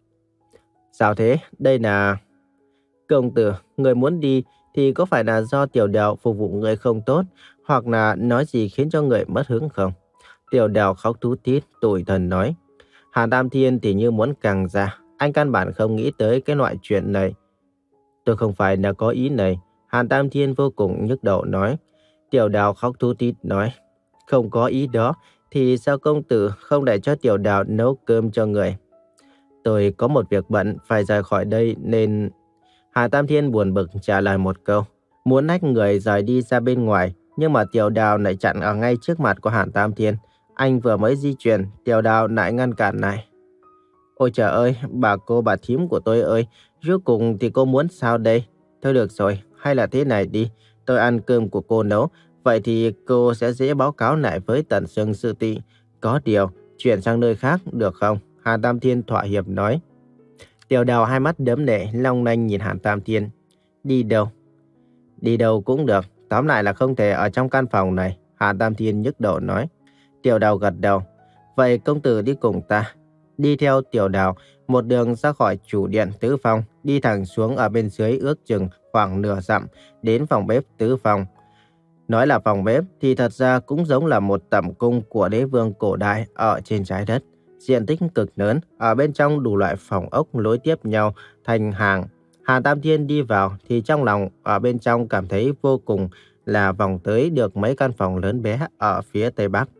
Sao thế? Đây là... Công tử, người muốn đi thì có phải là do Tiểu Đào phục vụ người không tốt, hoặc là nói gì khiến cho người mất hứng không? Tiểu Đào khóc thút thít, tủi thân nói. Hàn Tam Thiên thì như muốn căng ra, anh căn bản không nghĩ tới cái loại chuyện này. Tôi không phải là có ý này, Hàn Tam Thiên vô cùng nhức đầu nói. Tiểu Đào khóc thút thít nói. Không có ý đó, thì sao công tử không để cho Tiểu Đào nấu cơm cho người? Tôi có một việc bận phải rời khỏi đây nên... Hàn Tam Thiên buồn bực trả lời một câu. Muốn nách người rời đi ra bên ngoài, nhưng mà Tiểu Đào lại chặn ở ngay trước mặt của Hàn Tam Thiên. Anh vừa mới di chuyển, Tiểu Đào lại ngăn cản này. Ôi trời ơi, bà cô bà thím của tôi ơi, rốt cùng thì cô muốn sao đây? Thôi được rồi, hay là thế này đi, tôi ăn cơm của cô nấu, vậy thì cô sẽ dễ báo cáo lại với Tần Sương sư tỷ. Có điều, chuyển sang nơi khác được không? Hàn Tam Thiên thỏa hiệp nói. Tiểu Đào hai mắt đấm lệ, long lanh nhìn Hàn Tam Thiên. Đi đâu? Đi đâu cũng được, tóm lại là không thể ở trong căn phòng này, Hàn Tam Thiên nhức đầu nói. Tiểu Đào gật đầu. Vậy công tử đi cùng ta. Đi theo Tiểu Đào, một đường ra khỏi chủ điện tứ phòng, đi thẳng xuống ở bên dưới ước chừng khoảng nửa dặm, đến phòng bếp tứ phòng. Nói là phòng bếp thì thật ra cũng giống là một tẩm cung của đế vương cổ đại ở trên trái đất. Diện tích cực lớn, ở bên trong đủ loại phòng ốc nối tiếp nhau thành hàng. Hàn Tam Thiên đi vào thì trong lòng ở bên trong cảm thấy vô cùng là vòng tới được mấy căn phòng lớn bé ở phía tây bắc.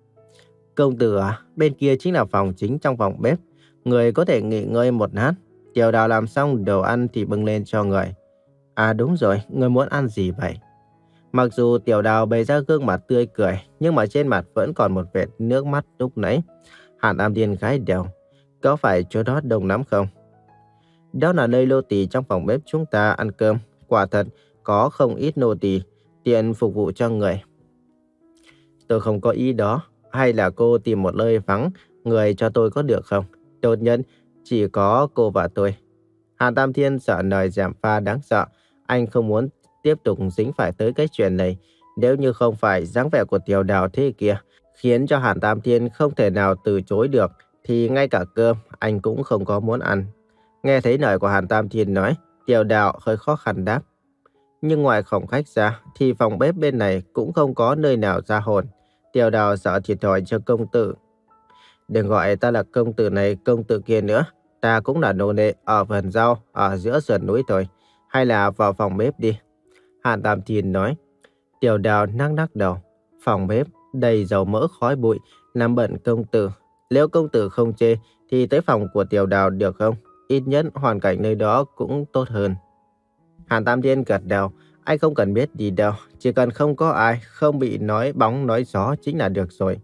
Công tử à, bên kia chính là phòng chính trong phòng bếp. Người có thể nghỉ ngơi một lát. Tiểu Đào làm xong đồ ăn thì bưng lên cho người. À đúng rồi, người muốn ăn gì vậy? Mặc dù Tiểu Đào bày ra gương mặt tươi cười, nhưng mà trên mặt vẫn còn một vệt nước mắt lúc nãy. Hàn Tam Thiên gái đều. Có phải chỗ đó đông lắm không? Đó là nơi nô tỳ trong phòng bếp chúng ta ăn cơm. Quả thật, có không ít nô tỳ tiện phục vụ cho người. Tôi không có ý đó. Hay là cô tìm một nơi vắng người cho tôi có được không? Tốt nhất chỉ có cô và tôi. Hàn Tam Thiên sợ lời gièm pha đáng sợ. Anh không muốn tiếp tục dính phải tới cái chuyện này. Nếu như không phải dáng vẻ của Tiểu Đào thế kia khiến cho Hàn Tam Thiên không thể nào từ chối được, thì ngay cả cơm anh cũng không có muốn ăn. Nghe thấy lời của Hàn Tam Thiên nói, Tiểu Đào hơi khó khăn đáp. Nhưng ngoài phòng khách ra thì phòng bếp bên này cũng không có nơi nào ra hồn. Tiểu Đào sợ thiệt thòi cho công tử. Đừng gọi ta là công tử này công tử kia nữa. Ta cũng là nô lệ ở vườn rau ở giữa sườn núi thôi. Hay là vào phòng bếp đi. Hàn Tam Thiên nói. Tiểu Đào nắc nắc đầu. Phòng bếp đầy dầu mỡ khói bụi làm bận công tử. Nếu công tử không chê thì tới phòng của Tiểu Đào được không? Ít nhất hoàn cảnh nơi đó cũng tốt hơn. Hàn Tam Thiên gật đầu. Anh không cần biết gì đâu. Chỉ cần không có ai, không bị nói bóng nói gió chính là được rồi.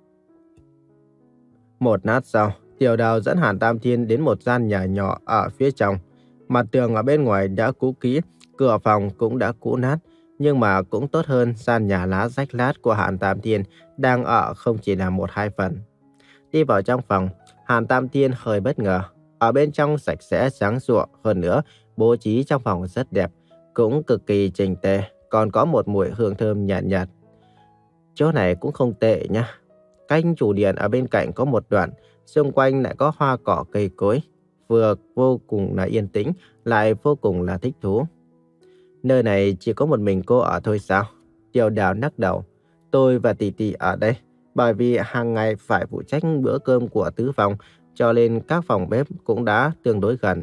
Một lát sau, Tiểu Đào dẫn Hàn Tam Thiên đến một gian nhà nhỏ ở phía trong. Mặt tường ở bên ngoài đã cũ kỹ, cửa phòng cũng đã cũ nát, nhưng mà cũng tốt hơn gian nhà lá rách lát của Hàn Tam Thiên đang ở không chỉ là một hai phần. Đi vào trong phòng, Hàn Tam Thiên hơi bất ngờ. Ở bên trong sạch sẽ sáng sủa, hơn nữa bố trí trong phòng rất đẹp, cũng cực kỳ chỉnh tề, còn có một mùi hương thơm nhạt nhạt. Chỗ này cũng không tệ nha. Canh chủ điện ở bên cạnh có một đoạn, xung quanh lại có hoa cỏ cây cối, vừa vô cùng là yên tĩnh, lại vô cùng là thích thú. Nơi này chỉ có một mình cô ở thôi sao? Tiểu Đào lắc đầu. Tôi và tỷ tỷ ở đây, bởi vì hàng ngày phải phụ trách bữa cơm của tứ phòng, cho nên các phòng bếp cũng đã tương đối gần.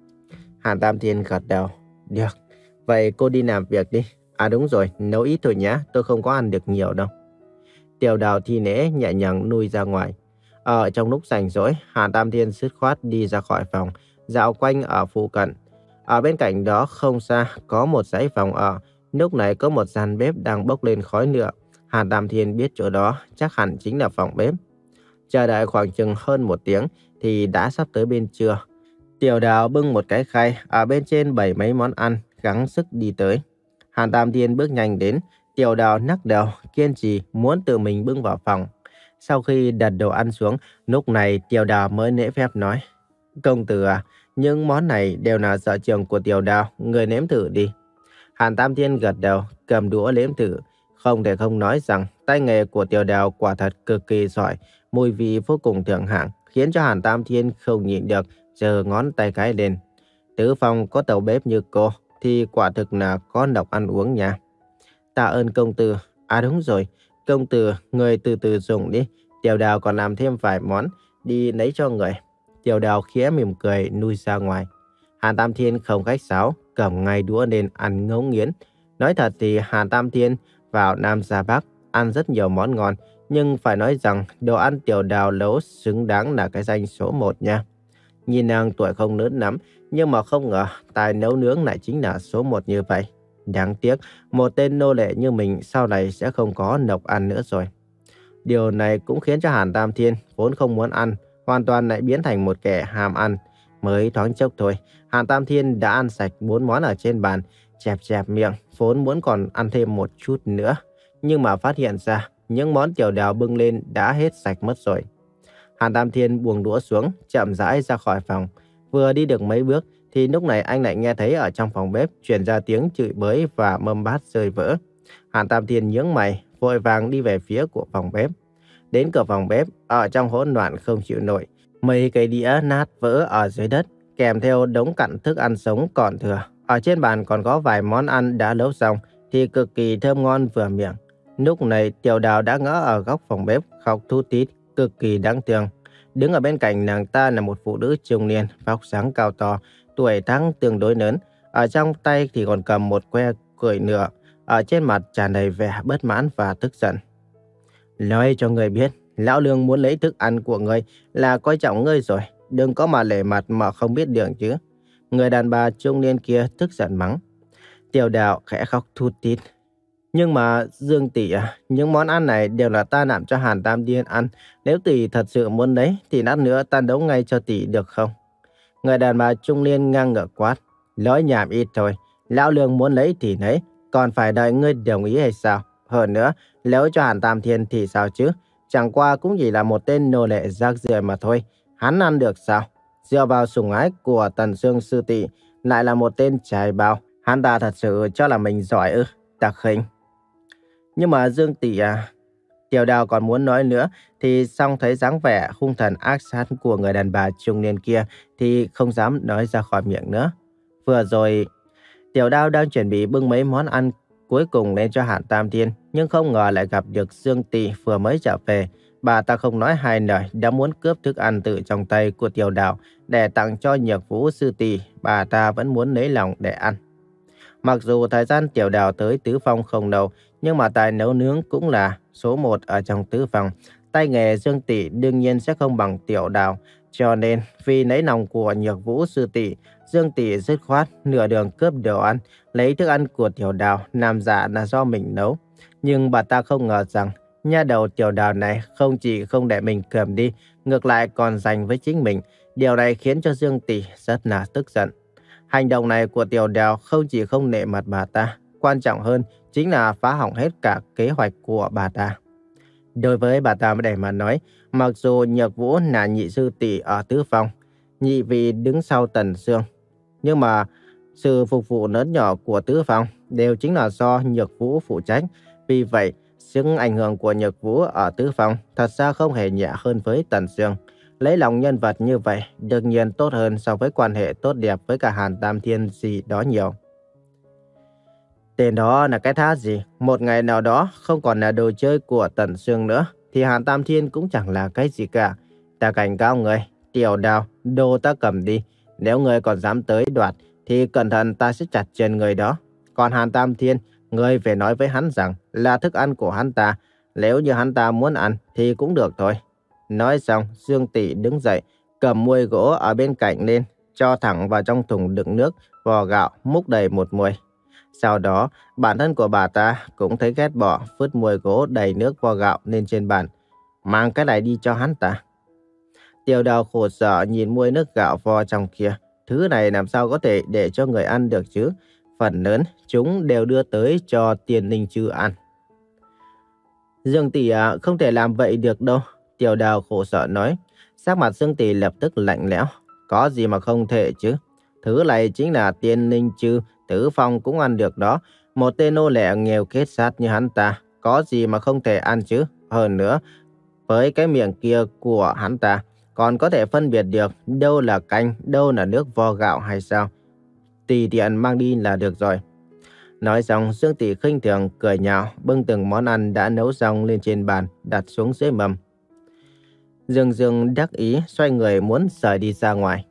Hàn Tam Thiên gật đầu. Được, vậy cô đi làm việc đi. À đúng rồi, nấu ít thôi nhé, tôi không có ăn được nhiều đâu. Tiểu Đào thi lễ nhẹ nhàng lui ra ngoài. Ở trong lúc rảnh rỗi, Hàn Tam Thiên dứt khoát đi ra khỏi phòng, dạo quanh ở phụ cận. Ở bên cạnh đó không xa có một dãy phòng ở. Lúc này có một gian bếp đang bốc lên khói lửa. Hàn Tam Thiên biết chỗ đó chắc hẳn chính là phòng bếp. Chờ đợi khoảng chừng hơn một tiếng thì đã sắp tới bên trưa. Tiểu Đào bưng một cái khay, ở bên trên bày mấy món ăn, gắng sức đi tới. Hàn Tam Thiên bước nhanh đến. Tiểu Đào nắc đầu, kiên trì muốn tự mình bưng vào phòng. Sau khi đặt đồ ăn xuống, lúc này Tiểu Đào mới lễ phép nói. Công tử à, những món này đều là sở trường của Tiểu Đào, người nếm thử đi. Hàn Tam Thiên gật đầu, cầm đũa nếm thử. Không thể không nói rằng tay nghề của Tiểu Đào quả thật cực kỳ giỏi, mùi vị vô cùng thượng hạng, khiến cho Hàn Tam Thiên không nhịn được, giơ ngón tay cái lên. Tứ phòng có tàu bếp như cô, thì quả thực là có độc ăn uống nha. Tạ ơn công tử. À đúng rồi, công tử, người từ từ dùng đi. Tiểu Đào còn làm thêm vài món, đi lấy cho người. Tiểu Đào khẽ mỉm cười, lui ra ngoài. Hàn Tam Thiên không khách sáo, cầm ngay đũa lên ăn ngấu nghiến. Nói thật thì Hàn Tam Thiên vào Nam ra Bắc, ăn rất nhiều món ngon. Nhưng phải nói rằng đồ ăn Tiểu Đào nấu xứng đáng là cái danh số một nha. Nhìn nàng tuổi không lớn lắm, nhưng mà không ngờ tài nấu nướng lại chính là số một như vậy. Đáng tiếc, một tên nô lệ như mình sau này sẽ không có nộc ăn nữa rồi. Điều này cũng khiến cho Hàn Tam Thiên vốn không muốn ăn, hoàn toàn lại biến thành một kẻ ham ăn. Mới thoáng chốc thôi, Hàn Tam Thiên đã ăn sạch bốn món ở trên bàn, chẹp chẹp miệng, vốn muốn còn ăn thêm một chút nữa. Nhưng mà phát hiện ra, những món Tiểu Đào bưng lên đã hết sạch mất rồi. Hàn Tam Thiên buông đũa xuống, chậm rãi ra khỏi phòng. Vừa đi được mấy bước, thì lúc này anh lại nghe thấy ở trong phòng bếp truyền ra tiếng chửi bới và mâm bát rơi vỡ. Hàn Tam Thiên nhướng mày, vội vàng đi về phía của phòng bếp. Đến cửa phòng bếp, ở trong hỗn loạn không chịu nổi, mấy cây đĩa nát vỡ ở dưới đất, kèm theo đống cặn thức ăn sống còn thừa. Ở trên bàn còn có vài món ăn đã nấu xong, thì cực kỳ thơm ngon vừa miệng. Lúc này Tiểu Đào đã ngã ở góc phòng bếp, khóc thút thít, cực kỳ đáng thương. Đứng ở bên cạnh nàng ta là một phụ nữ trung niên, vóc dáng cao to, tuổi tác tương đối lớn. Ở trong tay thì còn cầm một que củi nửa, ở trên mặt tràn đầy vẻ bất mãn và tức giận. Nói cho người biết, lão Lương muốn lấy thức ăn của người là coi trọng ngươi rồi, đừng có mà lề mặt mà không biết đường chứ. Người đàn bà trung niên kia tức giận mắng. Tiểu Đào khẽ khóc thút thít. Nhưng mà Dương tỷ à, những món ăn này đều là ta làm cho Hàn Tam Thiên ăn. Nếu tỷ thật sự muốn lấy thì lát nữa ta nấu ngay cho tỷ được không? Người đàn bà trung niên ngang ngược quát. Nói nhảm ít thôi, lão Lương muốn lấy thì lấy, còn phải đợi ngươi đồng ý hay sao? Hơn nữa, nếu cho Hàn Tam Thiên thì sao chứ? chẳng qua cũng chỉ là một tên nô lệ rác rưởi mà thôi. Hắn ăn được sao? Dựa vào sủng ái của Tần Sương sư tỷ, lại là một tên trai bao. Hắn ta thật sự cho là mình giỏi ư? Tặc khinh. Nhưng mà Dương tỷ à, Tiểu Đào còn muốn nói nữa, thì xong thấy dáng vẻ hung thần ác sát của người đàn bà trung niên kia thì không dám nói ra khỏi miệng nữa. Vừa rồi, Tiểu Đào đang chuẩn bị bưng mấy món ăn cuối cùng lên cho Hàn Tam Thiên, nhưng không ngờ lại gặp được Dương tỷ vừa mới trở về. Bà ta không nói hai lời đã muốn cướp thức ăn từ trong tay của Tiểu Đào để tặng cho Nhược Vũ sư tỷ. Bà ta vẫn muốn lấy lòng để ăn. Mặc dù thời gian Tiểu Đào tới Tứ Phong không lâu, nhưng mà tài nấu nướng cũng là số một ở trong Tứ Phong. Tay nghề Dương tỷ đương nhiên sẽ không bằng Tiểu Đào, cho nên vì lấy lòng của Nhược Vũ sư tỷ, Dương tỷ dứt khoát nửa đường cướp đồ ăn, lấy thức ăn của Tiểu Đào làm giả là do mình nấu. Nhưng bà ta không ngờ rằng nha đầu Tiểu Đào này không chỉ không để mình cầm đi, ngược lại còn giành với chính mình. Điều này khiến cho Dương tỷ rất là tức giận. Hành động này của Tiểu Đào không chỉ không nể mặt bà ta, quan trọng hơn chính là phá hỏng hết cả kế hoạch của bà ta. Đối với bà ta để mà nói, mặc dù Nhược Vũ là nhị sư tỷ ở Tứ Phong, nhị vị đứng sau Tần Sương, nhưng mà sự phục vụ lớn nhỏ của Tứ Phong đều chính là do Nhược Vũ phụ trách. Vì vậy, sức ảnh hưởng của Nhược Vũ ở Tứ Phong thật ra không hề nhẹ hơn với Tần Sương. Lấy lòng nhân vật như vậy đương nhiên tốt hơn so với quan hệ tốt đẹp với cả Hàn Tam Thiên gì đó nhiều. Tên đó là cái thá gì? Một ngày nào đó không còn là đồ chơi của Tần Sương nữa, thì Hàn Tam Thiên cũng chẳng là cái gì cả. Ta cảnh cáo người, Tiểu Đào, đồ ta cầm đi. Nếu người còn dám tới đoạt, thì cẩn thận ta sẽ chặt chân người đó. Còn Hàn Tam Thiên, người phải nói với hắn rằng là thức ăn của hắn ta. Nếu như hắn ta muốn ăn, thì cũng được thôi. Nói xong, Dương tỷ đứng dậy, cầm muôi gỗ ở bên cạnh lên, cho thẳng vào trong thùng đựng nước, vò gạo, múc đầy một muôi. Sau đó, bản thân của bà ta cũng thấy ghét bỏ, vứt muôi gỗ đầy nước vo gạo lên trên bàn. Mang cái này đi cho hắn ta. Tiểu Đào khổ sở nhìn muôi nước gạo vo trong kia. Thứ này làm sao có thể để cho người ăn được chứ? Phần lớn, chúng đều đưa tới cho Tiền Ninh Chư ăn. Dương tỷ à, không thể làm vậy được đâu. Tiểu Đào khổ sở nói. Sắc mặt Dương tỷ lập tức lạnh lẽo. Có gì mà không thể chứ? Thứ này chính là Tiền Ninh Chư, Tứ Phong cũng ăn được đó. Một tên nô lệ nghèo kết sát như hắn ta, có gì mà không thể ăn chứ? Hơn nữa, với cái miệng kia của hắn ta, còn có thể phân biệt được đâu là canh, đâu là nước vo gạo hay sao? Tùy tiện mang đi là được rồi. Nói xong, Dương tỷ khinh thường cười nhạo, bưng từng món ăn đã nấu xong lên trên bàn, đặt xuống dưới mâm. Dương Dương đắc ý xoay người muốn rời đi ra ngoài.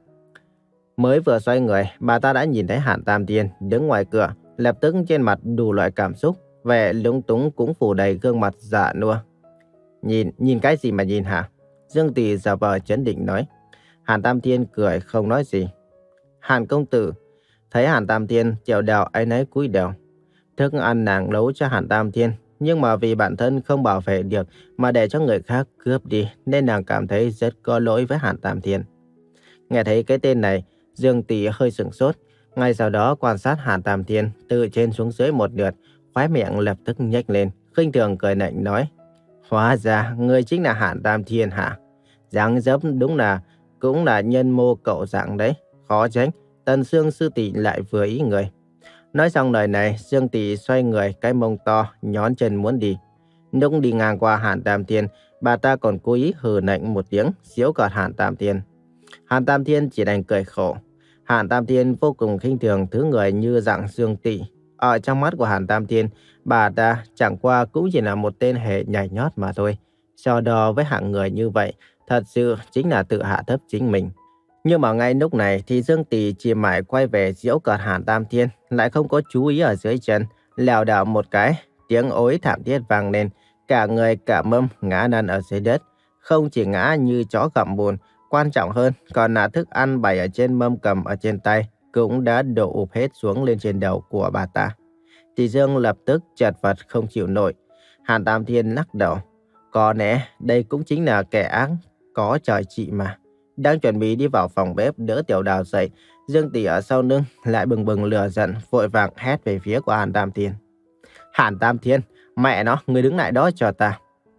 Mới vừa xoay người, bà ta đã nhìn thấy Hàn Tam Thiên đứng ngoài cửa, lập tức trên mặt đủ loại cảm xúc, vẻ lúng túng cũng phủ đầy gương mặt dạ nua. Nhìn, nhìn cái gì mà nhìn hả? Dương tỷ giả vờ trấn định nói. Hàn Tam Thiên cười không nói gì. Hàn công tử, thấy Hàn Tam Thiên, Tiểu Đào áy náy cúi đầu. Thức ăn nàng nấu cho Hàn Tam Thiên, nhưng mà vì bản thân không bảo vệ được mà để cho người khác cướp đi, nên nàng cảm thấy rất có lỗi với Hàn Tam Thiên. Nghe thấy cái tên này, Dương tỷ hơi sửng sốt. Ngay sau đó quan sát Hàn Tam Thiên từ trên xuống dưới một lượt, khóe miệng lập tức nhếch lên, khinh thường cười lạnh nói: Hóa ra người chính là Hàn Tam Thiên hả? Dáng dấp đúng là cũng là nhân mô cậu dạng đấy, khó tránh Tần Sương sư tỷ lại vừa ý người. Nói xong lời này, Dương tỷ xoay người, cái mông to nhón chân muốn đi. Lúc đi ngang qua Hàn Tam Thiên, bà ta còn cố ý hừ lạnh một tiếng, giễu cợt Hàn Tam Thiên. Hàn Tam Thiên chỉ đành cười khổ. Hàn Tam Thiên vô cùng khinh thường thứ người như dạng Dương tỷ. Ở trong mắt của Hàn Tam Thiên, bà ta chẳng qua cũng chỉ là một tên hề nhảy nhót mà thôi. So đo với hạng người như vậy, thật sự chính là tự hạ thấp chính mình. Nhưng mà ngay lúc này thì Dương tỷ chỉ mãi quay về giễu cợt Hàn Tam Thiên, lại không có chú ý ở dưới chân, lảo đảo một cái, tiếng ối thảm thiết vang lên, cả người cả mâm ngã lăn ở dưới đất. Không chỉ ngã như chó gặm bùn, quan trọng hơn còn là thức ăn bày ở trên mâm cầm ở trên tay cũng đã đổ ụp hết xuống lên trên đầu của bà ta. Thì Dương lập tức chật vật không chịu nổi. Hàn Tam Thiên lắc đầu. Có lẽ đây cũng chính là kẻ ác có trời trị mà. Đang chuẩn bị đi vào phòng bếp đỡ Tiểu Đào dậy, Dương tỷ ở sau lưng lại bừng bừng lửa giận, vội vàng hét về phía của Hàn Tam Thiên. Hàn Tam Thiên, mẹ nó, người đứng lại đó cho ta.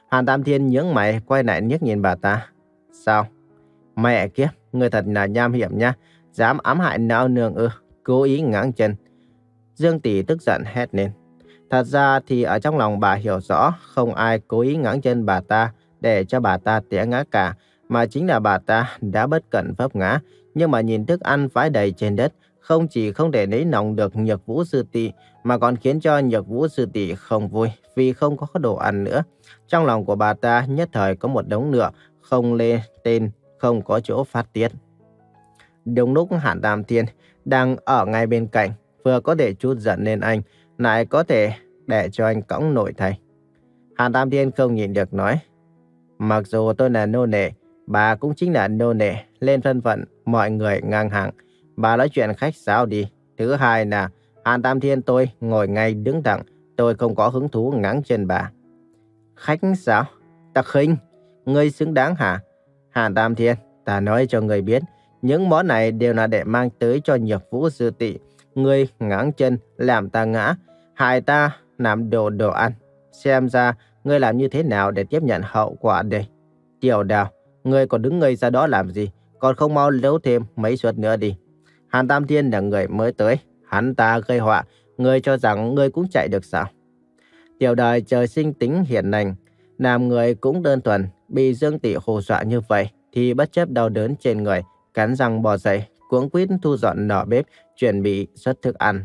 Hàn Tam Thiên nhướng mày quay lại liếc nhìn bà ta. Sao? Mẹ kiếp, ngươi thật là nham hiểm nha. Dám ám hại nao nương ư? Cố ý ngáng chân. Dương Tỷ tức giận hét lên. Thật ra thì ở trong lòng bà hiểu rõ không ai cố ý ngáng chân bà ta để cho bà ta té ngã cả, mà chính là bà ta đã bất cẩn vấp ngã. Nhưng mà nhìn thức ăn vãi đầy trên đất, không chỉ không để lấy lòng được Nhược Vũ sư tỷ, mà còn khiến cho Nhược Vũ sư tỷ không vui vì không có đồ ăn nữa. Trong lòng của bà ta nhất thời có một đống lửa không lên tên, không có chỗ phát tiết. Đúng lúc Hàn Tam Thiên đang ở ngay bên cạnh, vừa có thể chút giận lên anh, lại có thể để cho anh cõng nổi thay. Hàn Tam Thiên không nhìn được nói, mặc dù tôi là nô nệ, bà cũng chính là nô nệ, lên thân phận mọi người ngang hàng. Bà nói chuyện khách sáo đi. Thứ hai là Hàn Tam Thiên tôi ngồi ngay đứng thẳng, tôi không có hứng thú ngáng chân bà. Khách sáo? Ta khinh, ngươi xứng đáng hả? Hàn Tam Thiên, ta nói cho ngươi biết, những món này đều là để mang tới cho Nhược Vũ sư tỷ. Ngươi ngáng chân làm ta ngã, hại ta làm đồ đồ ăn. Xem ra ngươi làm như thế nào để tiếp nhận hậu quả đây? Tiểu Đào, ngươi còn đứng ngây ra đó làm gì? Còn không mau nấu thêm mấy suất nữa đi. Hàn Tam Thiên là người mới tới, hắn ta gây họa, ngươi cho rằng ngươi cũng chạy được sao? Tiểu Đời trời sinh tính hiền lành, làm người cũng đơn thuần, bị Dương Tỷ hù dọa như vậy thì bất chấp đau đớn trên người, cắn răng bò dậy, cuống quýt thu dọn nỏ bếp, chuẩn bị xuất thức ăn.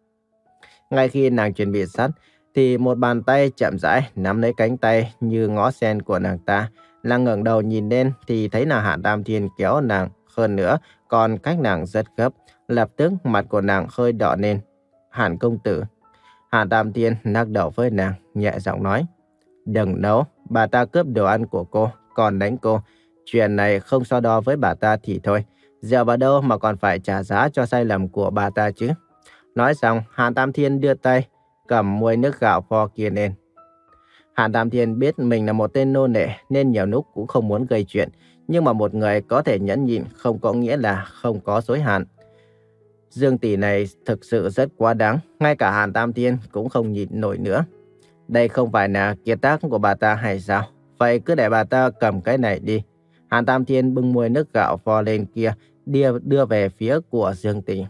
Ngay khi nàng chuẩn bị sẵn, thì một bàn tay chậm rãi nắm lấy cánh tay như ngó sen của nàng ta. Nàng ngẩng đầu nhìn lên thì thấy là Hàn Tam Thiên kéo nàng, hơn nữa còn cách nàng rất gấp. Lập tức mặt của nàng hơi đỏ lên. Hàn công tử. Hàn Tam Thiên lắc đầu với nàng, nhẹ giọng nói, đừng nấu, bà ta cướp đồ ăn của cô, còn đánh cô. Chuyện này không so đo với bà ta thì thôi, giờ vào đâu mà còn phải trả giá cho sai lầm của bà ta chứ. Nói xong, Hàn Tam Thiên đưa tay cầm muôi nước gạo pho kia lên. Hàn Tam Thiên biết mình là một tên nô lệ nên nhiều lúc cũng không muốn gây chuyện. Nhưng mà một người có thể nhẫn nhịn không có nghĩa là không có giới hạn. Dương tỷ này thực sự rất quá đáng, ngay cả Hàn Tam Thiên cũng không nhịn nổi nữa. Đây không phải là kiệt tác của bà ta hay sao? Vậy cứ để bà ta cầm cái này đi. Hàn Tam Thiên bưng muôi nước gạo pho lên kia, đưa, đưa về phía của Dương tỷ.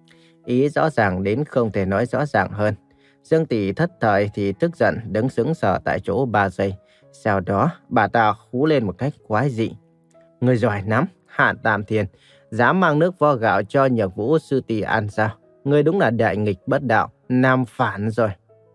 Ý rõ ràng đến không thể nói rõ ràng hơn. Dương tỷ thất thời thì tức giận đứng sững sờ tại chỗ ba giây. Sau đó bà ta hú lên một cách quái dị. Người giỏi lắm, Hàn Tam Thiên, dám mang nước vo gạo cho Nhược Vũ sư tỷ ăn sao? Ngươi đúng là đại nghịch bất đạo, nam phản rồi.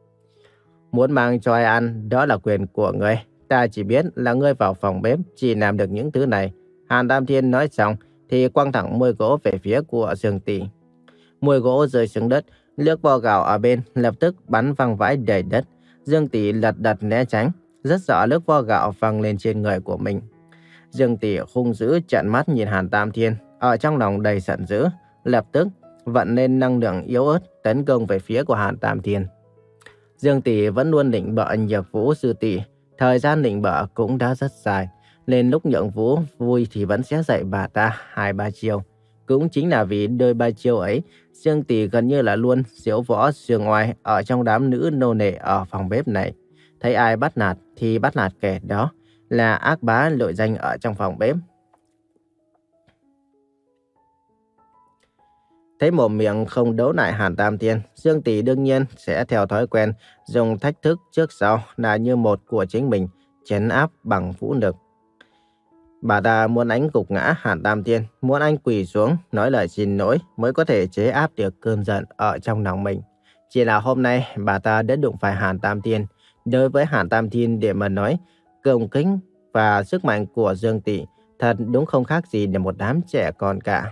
Muốn mang cho ai ăn, đó là quyền của ngươi. Ta chỉ biết là ngươi vào phòng bếp chỉ làm được những thứ này. Hàn Tam Thiên nói xong thì quăng thẳng muôi gỗ về phía của Dương tỷ. Muôi gỗ rơi xuống đất, nước vo gạo ở bên lập tức bắn văng vãi đầy đất. Dương tỷ lật đật né tránh, rất sợ nước vo gạo văng lên trên người của mình. Dương tỷ hung dữ trợn mắt nhìn Hàn Tam Thiên, ở trong lòng đầy giận dữ, lập tức vận lên năng lượng yếu ớt tấn công về phía của Hàn Tam Thiên. Dương tỷ vẫn luôn định bợ Nhược Vũ sư tỷ, thời gian định bợ cũng đã rất dài, nên lúc Nhược Vũ vui thì vẫn sẽ dạy bà ta hai ba chiêu. Cũng chính là vì đôi ba chiêu ấy, Dương tỷ gần như là luôn diễu võ dương oai ở trong đám nữ nô nệ ở phòng bếp này. Thấy ai bắt nạt thì bắt nạt kẻ đó, là ác bá lội danh ở trong phòng bếp. Thấy mồm miệng không đấu lại Hàn Tam Thiên, Dương tỷ đương nhiên sẽ theo thói quen dùng thách thức trước sau là như một của chính mình, trấn áp bằng vũ lực. Bà ta muốn anh gục ngã Hàn Tam Thiên, muốn anh quỳ xuống nói lời xin lỗi mới có thể chế áp được cơn giận ở trong lòng mình. Chỉ là hôm nay bà ta đã đụng phải Hàn Tam Thiên. Đối với Hàn Tam Thiên để mà nói, công kính và sức mạnh của Dương tỷ thật đúng không khác gì để một đám trẻ con cả.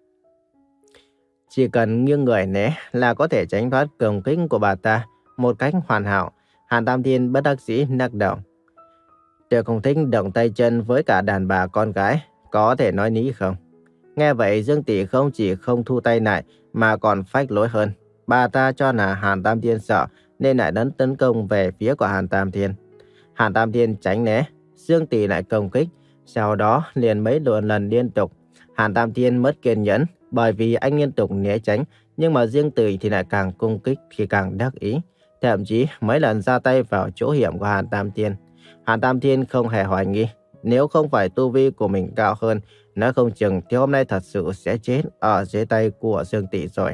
Chỉ cần nghiêng người né là có thể tránh thoát công kích của bà ta một cách hoàn hảo. Hàn Tam Thiên bất đắc dĩ lắc đầu. Tôi không thích động tay chân với cả đàn bà con gái, có thể nói lý không? Nghe vậy Dương tỷ không chỉ không thu tay lại mà còn phách lối hơn. Bà ta cho là Hàn Tam Thiên sợ nên lại đánh tấn công về phía của Hàn Tam Thiên. Hàn Tam Thiên tránh né, Dương tỷ lại công kích, sau đó liền mấy lần lần liên tục. Hàn Tam Thiên mất kiên nhẫn bởi vì anh liên tục né tránh, nhưng mà Dương tỷ thì lại càng công kích thì càng đắc ý, thậm chí mấy lần ra tay vào chỗ hiểm của Hàn Tam Thiên. Hàn Tam Thiên không hề hoài nghi. Nếu không phải tu vi của mình cao hơn, nói không chừng thì hôm nay thật sự sẽ chết ở dưới tay của Dương Tỷ rồi.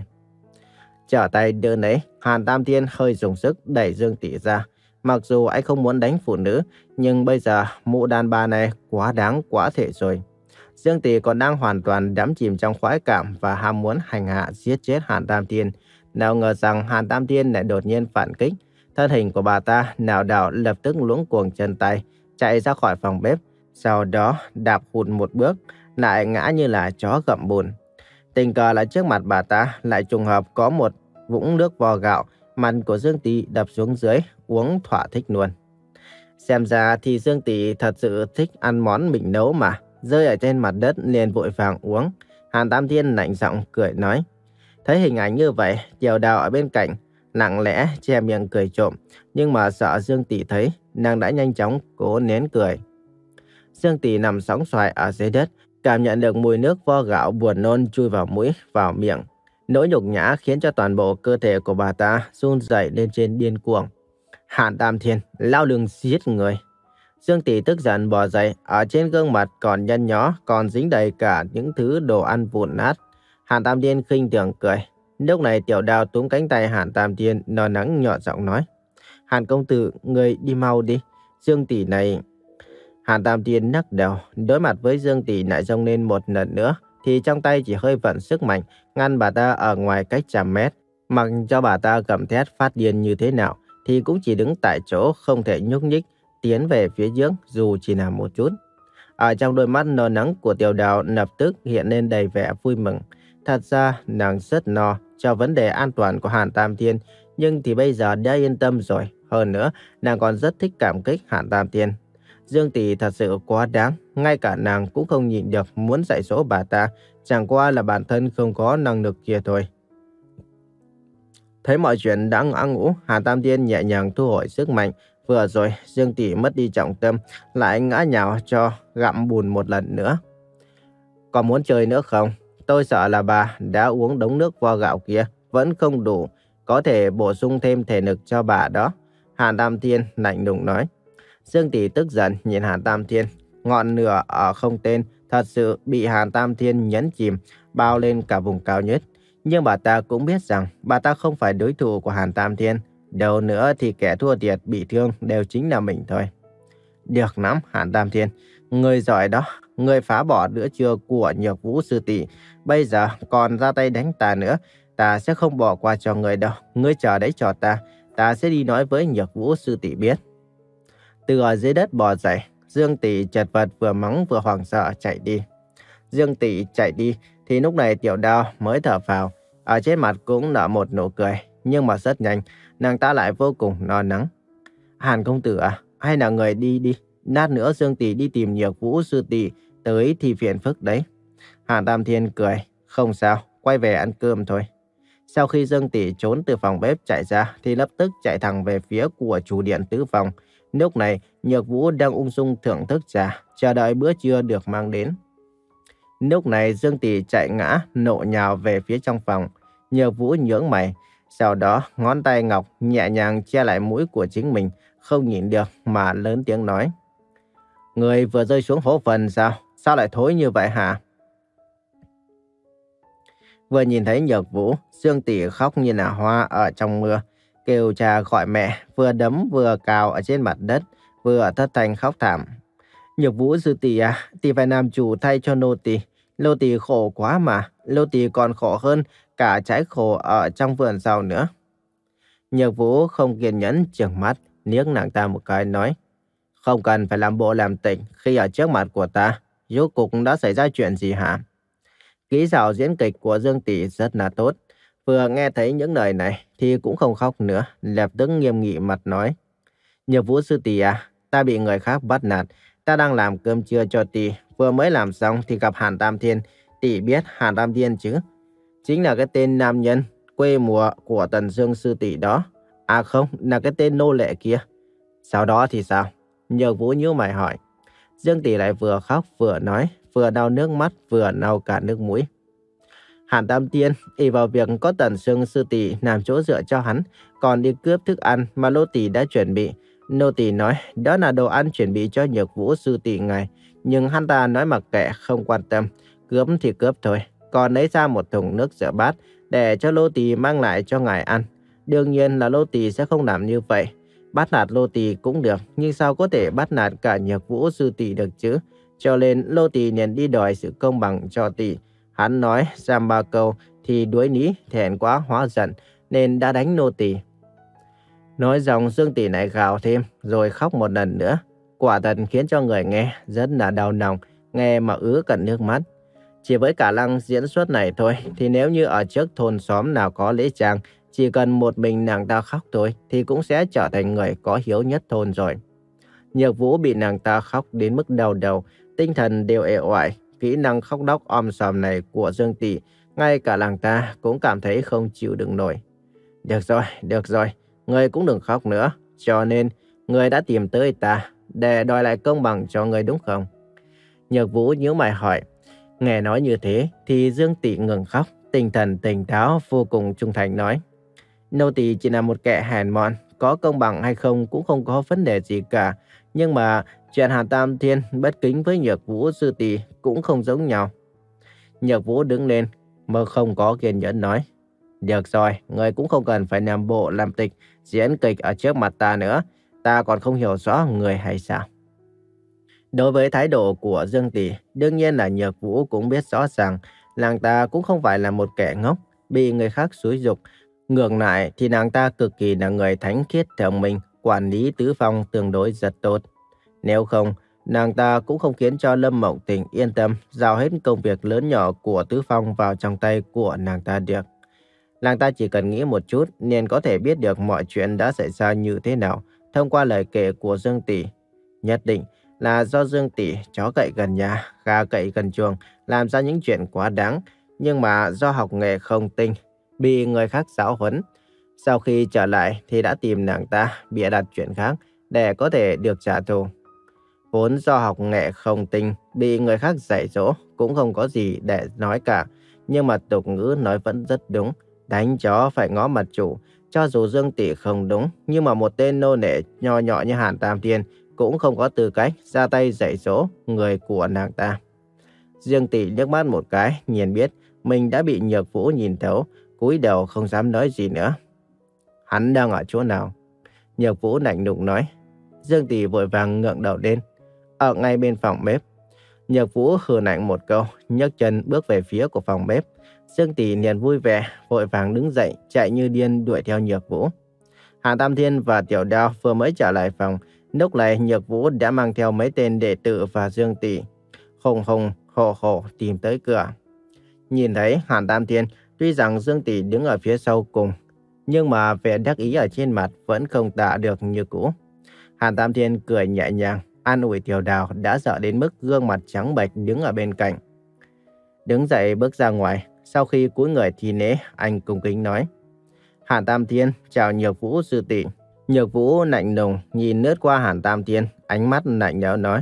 Trở tay đỡ lấy, Hàn Tam Thiên hơi dùng sức đẩy Dương Tỷ ra. Mặc dù anh không muốn đánh phụ nữ, nhưng bây giờ mụ đàn bà này quá đáng quá thể rồi. Dương Tỷ còn đang hoàn toàn đắm chìm trong khoái cảm và ham muốn hành hạ giết chết Hàn Tam Thiên. Nào ngờ rằng Hàn Tam Thiên lại đột nhiên phản kích. Thân hình của bà ta lảo đảo lập tức luống cuồng chân tay, chạy ra khỏi phòng bếp. Sau đó đạp hụt một bước, lại ngã như là chó gặm bùn. Tình cờ là trước mặt bà ta lại trùng hợp có một vũng nước vo gạo. Mặt của Dương Tỷ đập xuống dưới, uống thỏa thích luôn. Xem ra thì Dương Tỷ thật sự thích ăn món mình nấu mà. Rơi ở trên mặt đất liền vội vàng uống. Hàn Tam Thiên lạnh giọng cười nói. Thấy hình ảnh như vậy, Tiểu Đào ở bên cạnh lặng lẽ che miệng cười trộm, nhưng mà sợ Dương Tỷ thấy, nàng đã nhanh chóng cố nén cười. Dương Tỷ nằm sóng xoài ở dưới đất, cảm nhận được mùi nước vo gạo buồn nôn chui vào mũi, vào miệng. Nỗi nhục nhã khiến cho toàn bộ cơ thể của bà ta run rẩy lên trên điên cuồng. Hàn Tam Thiên, lao đường giết người. Dương Tỷ tức giận bò dậy, ở trên gương mặt còn nhăn nhó, còn dính đầy cả những thứ đồ ăn vụn nát. Hàn Tam Thiên khinh thường cười. Lúc này Tiểu Đào túm cánh tay Hàn Tam Thiên, lo lắng nhỏ giọng nói. Hàn công tử, người đi mau đi. Dương Tỷ này... Hàn Tam Thiên nắc đầu, đối mặt với Dương Tỷ lại xông lên một lần nữa, thì trong tay chỉ hơi vận sức mạnh, ngăn bà ta ở ngoài cách trăm mét. Mặc cho bà ta gầm thét phát điên như thế nào, thì cũng chỉ đứng tại chỗ không thể nhúc nhích, tiến về phía trước dù chỉ là một chút. Ở trong đôi mắt no nắng của Tiểu Đào lập tức hiện lên đầy vẻ vui mừng. Thật ra nàng rất no cho vấn đề an toàn của Hàn Tam Thiên, nhưng thì bây giờ đã yên tâm rồi. Hơn nữa, nàng còn rất thích cảm kích Hàn Tam Thiên. Dương Tỷ thật sự quá đáng, ngay cả nàng cũng không nhịn được muốn dạy dỗ bà ta, chẳng qua là bản thân không có năng lực kia thôi. Thấy mọi chuyện đã ngã ngũ, Hàn Tam Thiên nhẹ nhàng thu hồi sức mạnh. Vừa rồi Dương Tỷ mất đi trọng tâm, lại ngã nhào cho gặm bùn một lần nữa. Còn muốn chơi nữa không? Tôi sợ là bà đã uống đống nước vo gạo kia vẫn không đủ, có thể bổ sung thêm thể lực cho bà đó. Hàn Tam Thiên lạnh lùng nói. Dương Tỷ tức giận nhìn Hàn Tam Thiên, ngọn lửa ở không tên thật sự bị Hàn Tam Thiên nhấn chìm, bao lên cả vùng cao nhất. Nhưng bà ta cũng biết rằng bà ta không phải đối thủ của Hàn Tam Thiên. Đâu nữa thì kẻ thua thiệt bị thương đều chính là mình thôi. Được lắm Hàn Tam Thiên, người giỏi đó, người phá bỏ bữa trưa của Nhược Vũ sư tỷ, bây giờ còn ra tay đánh ta nữa, ta sẽ không bỏ qua cho người đâu. Ngươi chờ đấy cho ta, ta sẽ đi nói với Nhược Vũ sư tỷ biết. Từ ở dưới đất bò dậy, Dương Tỷ chật vật vừa mắng vừa hoảng sợ chạy đi. Dương Tỷ chạy đi thì lúc này Tiểu Đào mới thở phào, ở trên mặt cũng nở một nụ cười, nhưng mà rất nhanh nàng ta lại vô cùng lo lắng. Hàn công tử à, hay là người đi đi, lát nữa Dương Tỷ đi tìm Nhược Vũ sư tỷ tới thì phiền phức đấy. Hàn Tam Thiên cười, không sao, quay về ăn cơm thôi. Sau khi Dương Tỷ trốn từ phòng bếp chạy ra thì lập tức chạy thẳng về phía của chủ điện tứ phòng. Lúc này Nhược Vũ đang ung dung thưởng thức trà, chờ đợi bữa trưa được mang đến. Lúc này Dương Tỷ chạy ngã nộ nhào về phía trong phòng. Nhược Vũ nhướng mày, sau đó ngón tay ngọc nhẹ nhàng che lại mũi của chính mình, không nhịn được mà lớn tiếng nói. Người vừa rơi xuống hố phần sao? Sao lại thối như vậy hả? Vừa nhìn thấy Nhược Vũ, Dương Tỷ khóc như là hoa ở trong mưa, kêu cha gọi mẹ, vừa đấm vừa cào ở trên mặt đất, vừa thất thanh khóc thảm. Nhược Vũ sư tỷ à, tỷ phải làm chủ thay cho nô tỳ. Nô tỳ khổ quá mà, nô tỳ còn khổ hơn cả trái khổ ở trong vườn rau nữa. Nhược Vũ không kiên nhẫn trừng mắt, liếc nàng ta một cái nói. Không cần phải làm bộ làm tịch khi ở trước mặt của ta. Rốt cuộc đã xảy ra chuyện gì hả? Kỹ xảo diễn kịch của Dương Tỷ rất là tốt. Vừa nghe thấy những lời này thì cũng không khóc nữa, lập tức nghiêm nghị mặt nói. Nhược Vũ sư tỷ à, ta bị người khác bắt nạt. Ta đang làm cơm trưa cho tỷ, vừa mới làm xong thì gặp Hàn Tam Thiên. Tỷ biết Hàn Tam Thiên chứ? Chính là cái tên nam nhân quê mùa của Tần Dương sư tỷ đó. À không, là cái tên nô lệ kia. Sau đó thì sao? Nhược Vũ nhíu mày hỏi. Dương Tỷ lại vừa khóc vừa nói, vừa đau nước mắt vừa lau cả nước mũi. Hàn Tam Thiên ỷ vào việc có Tần Dương sư tỷ làm chỗ dựa cho hắn, còn đi cướp thức ăn mà Lô tỷ đã chuẩn bị. Nô tỳ nói đó là đồ ăn chuẩn bị cho Nhược Vũ sư tỷ ngài, nhưng hắn ta nói mặc kệ không quan tâm, cướp thì cướp thôi, còn lấy ra một thùng nước rửa bát để cho Lô tỳ mang lại cho ngài ăn. Đương nhiên là Lô tỳ sẽ không làm như vậy. Bắt nạt Lô tỳ cũng được, nhưng sao có thể bắt nạt cả Nhược Vũ sư tỷ được chứ? Cho nên Lô tỳ liền đi đòi sự công bằng cho tỷ. Hắn nói giam ba câu thì đuối lý, thẹn quá hóa giận nên đã đánh nô tỳ. Nói dòng Dương tỷ lại gào thêm rồi khóc một lần nữa. Quả thật khiến cho người nghe rất là đau lòng, nghe mà ứa cận nước mắt. Chỉ với cả năng diễn xuất này thôi thì nếu như ở trước thôn xóm nào có lễ trang, chỉ cần một mình nàng ta khóc thôi thì cũng sẽ trở thành người có hiếu nhất thôn rồi. Nhược Vũ bị nàng ta khóc đến mức đau đầu, tinh thần đều ệ oải. Kỹ năng khóc lóc om sòm này của Dương tỷ, ngay cả nàng ta cũng cảm thấy không chịu đựng nổi. Được rồi, được rồi, người cũng đừng khóc nữa. Cho nên, người đã tìm tới ta để đòi lại công bằng cho người đúng không? Nhược Vũ nhíu mày hỏi. Nghe nói như thế thì Dương tỷ ngừng khóc, tinh thần tỉnh táo vô cùng trung thành nói. Nô tỳ chỉ là một kẻ hèn mọn, có công bằng hay không cũng không có vấn đề gì cả. Nhưng mà chuyện Hàn Tam Thiên bất kính với Nhược Vũ sư tỷ cũng không giống nhau. Nhược Vũ đứng lên, mà không có kiên nhẫn nói. Được rồi, người cũng không cần phải làm bộ làm tịch, diễn kịch ở trước mặt ta nữa. Ta còn không hiểu rõ người hay sao. Đối với thái độ của Dương tỷ, đương nhiên là Nhược Vũ cũng biết rõ ràng nàng ta cũng không phải là một kẻ ngốc, bị người khác xúi giục. Ngược lại thì nàng ta cực kỳ là người thánh khiết thông minh, quản lý tứ phong tương đối rất tốt. Nếu không, nàng ta cũng không khiến cho Lâm Mộng Tình yên tâm giao hết công việc lớn nhỏ của tứ phong vào trong tay của nàng ta được. Nàng ta chỉ cần nghĩ một chút nên có thể biết được mọi chuyện đã xảy ra như thế nào thông qua lời kể của Dương tỷ. Nhất định là do Dương tỷ chó cậy gần nhà, gà cậy gần chuồng, làm ra những chuyện quá đáng, nhưng mà do học nghệ không tinh, bị người khác giáo huấn. Sau khi trở lại thì đã tìm nàng ta bịa đặt chuyện khác để có thể được trả thù. Vốn do học nghệ không tinh, bị người khác dạy dỗ cũng không có gì để nói cả, nhưng mà tục ngữ nói vẫn rất đúng, đánh chó phải ngó mặt chủ. Cho dù Dương tỷ không đúng, nhưng mà một tên nô nệ nho nhỏ như Hàn Tam Thiên cũng không có tư cách ra tay dạy dỗ người của nàng ta. Dương tỷ liếc mắt một cái, nhìn biết mình đã bị Nhược Vũ nhìn thấu, cúi đầu không dám nói gì nữa. Hắn đang ở chỗ nào? Nhược Vũ lạnh lùng nói. Dương tỷ vội vàng ngẩng đầu lên. Ở ngay bên phòng bếp. Nhược Vũ hừ lạnh một câu, nhấc chân bước về phía của phòng bếp. Dương tỷ liền vui vẻ, vội vàng đứng dậy, chạy như điên đuổi theo Nhược Vũ. Hàn Tam Thiên và Tiểu Đao vừa mới trở lại phòng, lúc này Nhược Vũ đã mang theo mấy tên đệ tử và Dương tỷ, hùng hùng hổ hổ tìm tới cửa. Nhìn thấy Hàn Tam Thiên, tuy rằng Dương tỷ đứng ở phía sau cùng, nhưng mà vẻ đắc ý ở trên mặt vẫn không tả được như cũ. Hàn Tam Thiên cười nhẹ nhàng, an ủi Tiểu Đào đã sợ đến mức gương mặt trắng bệch đứng ở bên cạnh. Đứng dậy bước ra ngoài, sau khi cúi người thi lễ, anh cung kính nói. Hàn Tam Thiên chào Nhược Vũ sư tỷ. Nhược Vũ lạnh lùng nhìn lướt qua Hàn Tam Thiên, ánh mắt lạnh lẽo nói.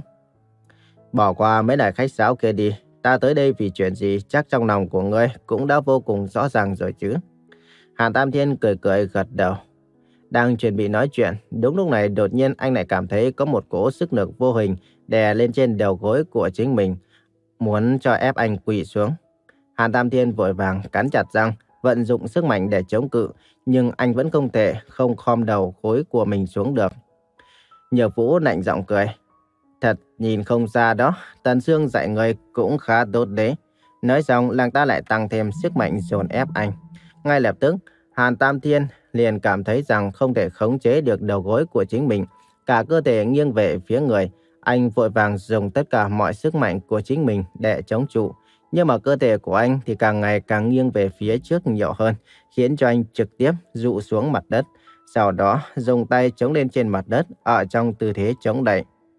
Bỏ qua mấy lời khách sáo kia đi, ta tới đây vì chuyện gì chắc trong lòng của ngươi cũng đã vô cùng rõ ràng rồi chứ. Hàn Tam Thiên cười cười gật đầu. Đang chuẩn bị nói chuyện, đúng lúc này đột nhiên anh lại cảm thấy có một cỗ sức lực vô hình đè lên trên đầu gối của chính mình, muốn cho ép anh quỳ xuống. Hàn Tam Thiên vội vàng cắn chặt răng, vận dụng sức mạnh để chống cự, nhưng anh vẫn không thể không khom đầu gối của mình xuống được. Nhược Vũ lạnh giọng cười. Thật nhìn không ra đó, Tần Sương dạy người cũng khá tốt đấy. Nói xong, nàng ta lại tăng thêm sức mạnh dồn ép anh. Ngay lập tức, Hàn Tam Thiên liền cảm thấy rằng không thể khống chế được đầu gối của chính mình. Cả cơ thể nghiêng về phía người. Anh vội vàng dùng tất cả mọi sức mạnh của chính mình để chống trụ. Nhưng mà cơ thể của anh thì càng ngày càng nghiêng về phía trước nhiều hơn, khiến cho anh trực tiếp dụ xuống mặt đất. Sau đó dùng tay chống lên trên mặt đất ở trong tư thế chống đẩy.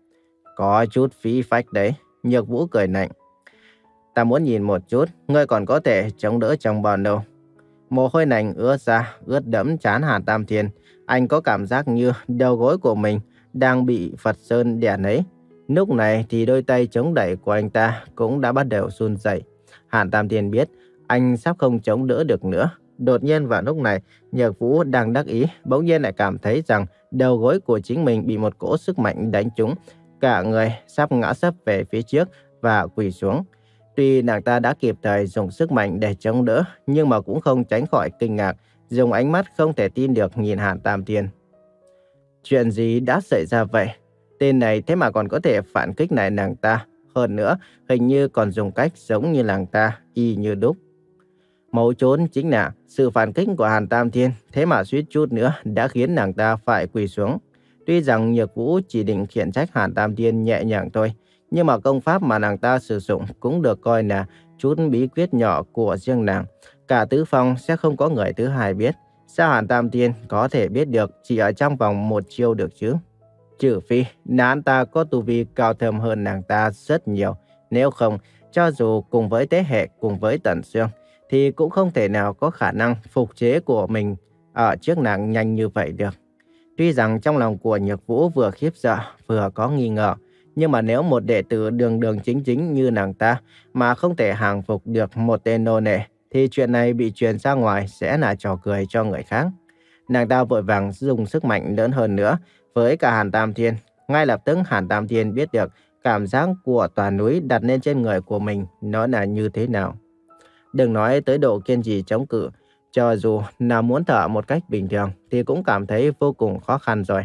Có chút phí phách đấy, Nhược Vũ cười lạnh. Ta muốn nhìn một chút, ngươi còn có thể chống đỡ trong bao lâu. Mồ hôi lạnh ứa ra, ướt đẫm trán Hàn Tam Thiên. Anh có cảm giác như đầu gối của mình đang bị Phật Sơn đè nấy. Lúc này thì đôi tay chống đẩy của anh ta cũng đã bắt đầu run rẩy. Hàn Tam Thiên biết anh sắp không chống đỡ được nữa. Đột nhiên vào lúc này, Nhược Vũ đang đắc ý, bỗng nhiên lại cảm thấy rằng đầu gối của chính mình bị một cỗ sức mạnh đánh trúng. Cả người sắp ngã sấp về phía trước và quỳ xuống. Tuy nàng ta đã kịp thời dùng sức mạnh để chống đỡ, nhưng mà cũng không tránh khỏi kinh ngạc, dùng ánh mắt không thể tin được nhìn Hàn Tam Thiên. Chuyện gì đã xảy ra vậy? Tên này thế mà còn có thể phản kích lại nàng ta. Hơn nữa, hình như còn dùng cách giống như nàng ta, y như đúc. Mấu chốt chính là sự phản kích của Hàn Tam Thiên, thế mà suýt chút nữa đã khiến nàng ta phải quỳ xuống. Tuy rằng Nhược Vũ chỉ định khiển trách Hàn Tam Thiên nhẹ nhàng thôi, nhưng mà công pháp mà nàng ta sử dụng cũng được coi là chút bí quyết nhỏ của riêng nàng. Cả tứ phong sẽ không có người thứ hai biết. Sao Hàn Tam Thiên có thể biết được chỉ ở trong vòng một chiêu được chứ? Trừ phi nàng ta có tu vi cao thâm hơn nàng ta rất nhiều. Nếu không, cho dù cùng với thế hệ, cùng với Tần Sương, thì cũng không thể nào có khả năng phục chế của mình ở trước nàng nhanh như vậy được. Tuy rằng trong lòng của Nhược Vũ vừa khiếp sợ, vừa có nghi ngờ, nhưng mà nếu một đệ tử đường đường chính chính như nàng ta mà không thể hàng phục được một tên nô lệ, thì chuyện này bị truyền ra ngoài sẽ là trò cười cho người khác. Nàng ta vội vàng dùng sức mạnh lớn hơn nữa với cả Hàn Tam Thiên. Ngay lập tức Hàn Tam Thiên biết được cảm giác của tòa núi đặt lên trên người của mình nó là như thế nào. Đừng nói tới độ kiên trì chống cự, cho dù là muốn thở một cách bình thường thì cũng cảm thấy vô cùng khó khăn rồi.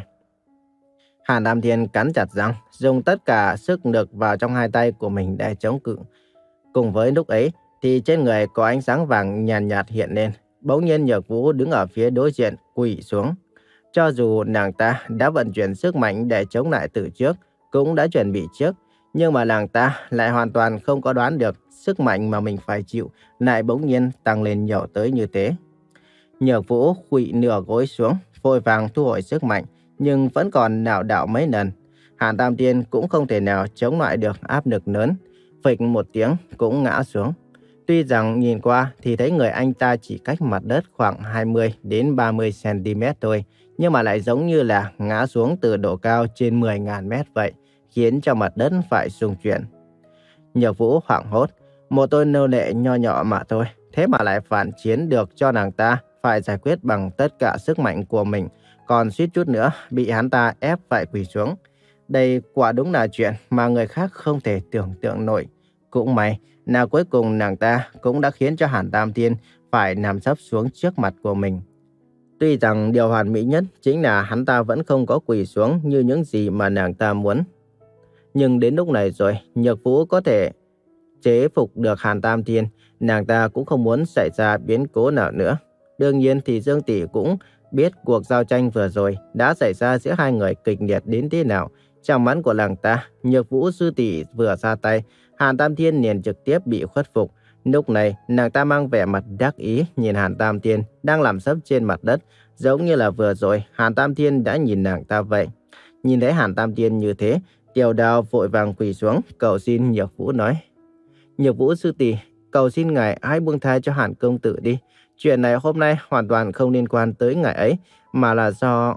Hàn Tam Thiên cắn chặt răng, dùng tất cả sức lực vào trong hai tay của mình để chống cự. Cùng với lúc ấy thì trên người có ánh sáng vàng nhàn nhạt, nhạt hiện lên. Bỗng nhiên Nhược Vũ đứng ở phía đối diện quỳ xuống. Cho dù nàng ta đã vận chuyển sức mạnh để chống lại từ trước, cũng đã chuẩn bị trước, nhưng mà nàng ta lại hoàn toàn không có đoán được sức mạnh mà mình phải chịu lại bỗng nhiên tăng lên nhiều tới như thế. Nhược Vũ quỳ nửa gối xuống, vội vàng thu hồi sức mạnh, nhưng vẫn còn lảo đảo mấy lần. Hàn Tam Thiên cũng không thể nào chống lại được áp lực lớn, phịch một tiếng cũng ngã xuống. Tuy rằng nhìn qua thì thấy người anh ta chỉ cách mặt đất khoảng hai mươi đến ba mươi xăng-ti-mét thôi, nhưng mà lại giống như là ngã xuống từ độ cao trên mười nghìn mét vậy, khiến cho mặt đất phải rung chuyển. Nhược Vũ hoảng hốt, một tôi nô lệ nho nhỏ mà thôi, thế mà lại phản chiến được cho nàng ta phải giải quyết bằng tất cả sức mạnh của mình, còn suýt chút nữa bị hắn ta ép phải quỳ xuống. Đây quả đúng là chuyện mà người khác không thể tưởng tượng nổi. Cũng may là cuối cùng nàng ta cũng đã khiến cho Hàn Tam Thiên phải nằm sấp xuống trước mặt của mình. Tuy rằng điều hoàn mỹ nhất chính là hắn ta vẫn không có quỳ xuống như những gì mà nàng ta muốn. Nhưng đến lúc này rồi, Nhược Vũ có thể chế phục được Hàn Tam Thiên, nàng ta cũng không muốn xảy ra biến cố nào nữa. Đương nhiên thì Dương Tỷ cũng biết cuộc giao tranh vừa rồi đã xảy ra giữa hai người kịch liệt đến thế nào. Trong mắt của nàng ta, Nhược Vũ sư tỷ vừa ra tay, Hàn Tam Thiên liền trực tiếp bị khuất phục. Lúc này, nàng ta mang vẻ mặt đắc ý nhìn Hàn Tam Thiên đang nằm sấp trên mặt đất, giống như là vừa rồi Hàn Tam Thiên đã nhìn nàng ta vậy. Nhìn thấy Hàn Tam Thiên như thế, Tiểu Đào vội vàng quỳ xuống, cầu xin Nhược Vũ nói: Nhược Vũ sư tỷ, cầu xin ngài hãy buông tha cho Hàn công tử đi. Chuyện này hôm nay hoàn toàn không liên quan tới ngài ấy, mà là do...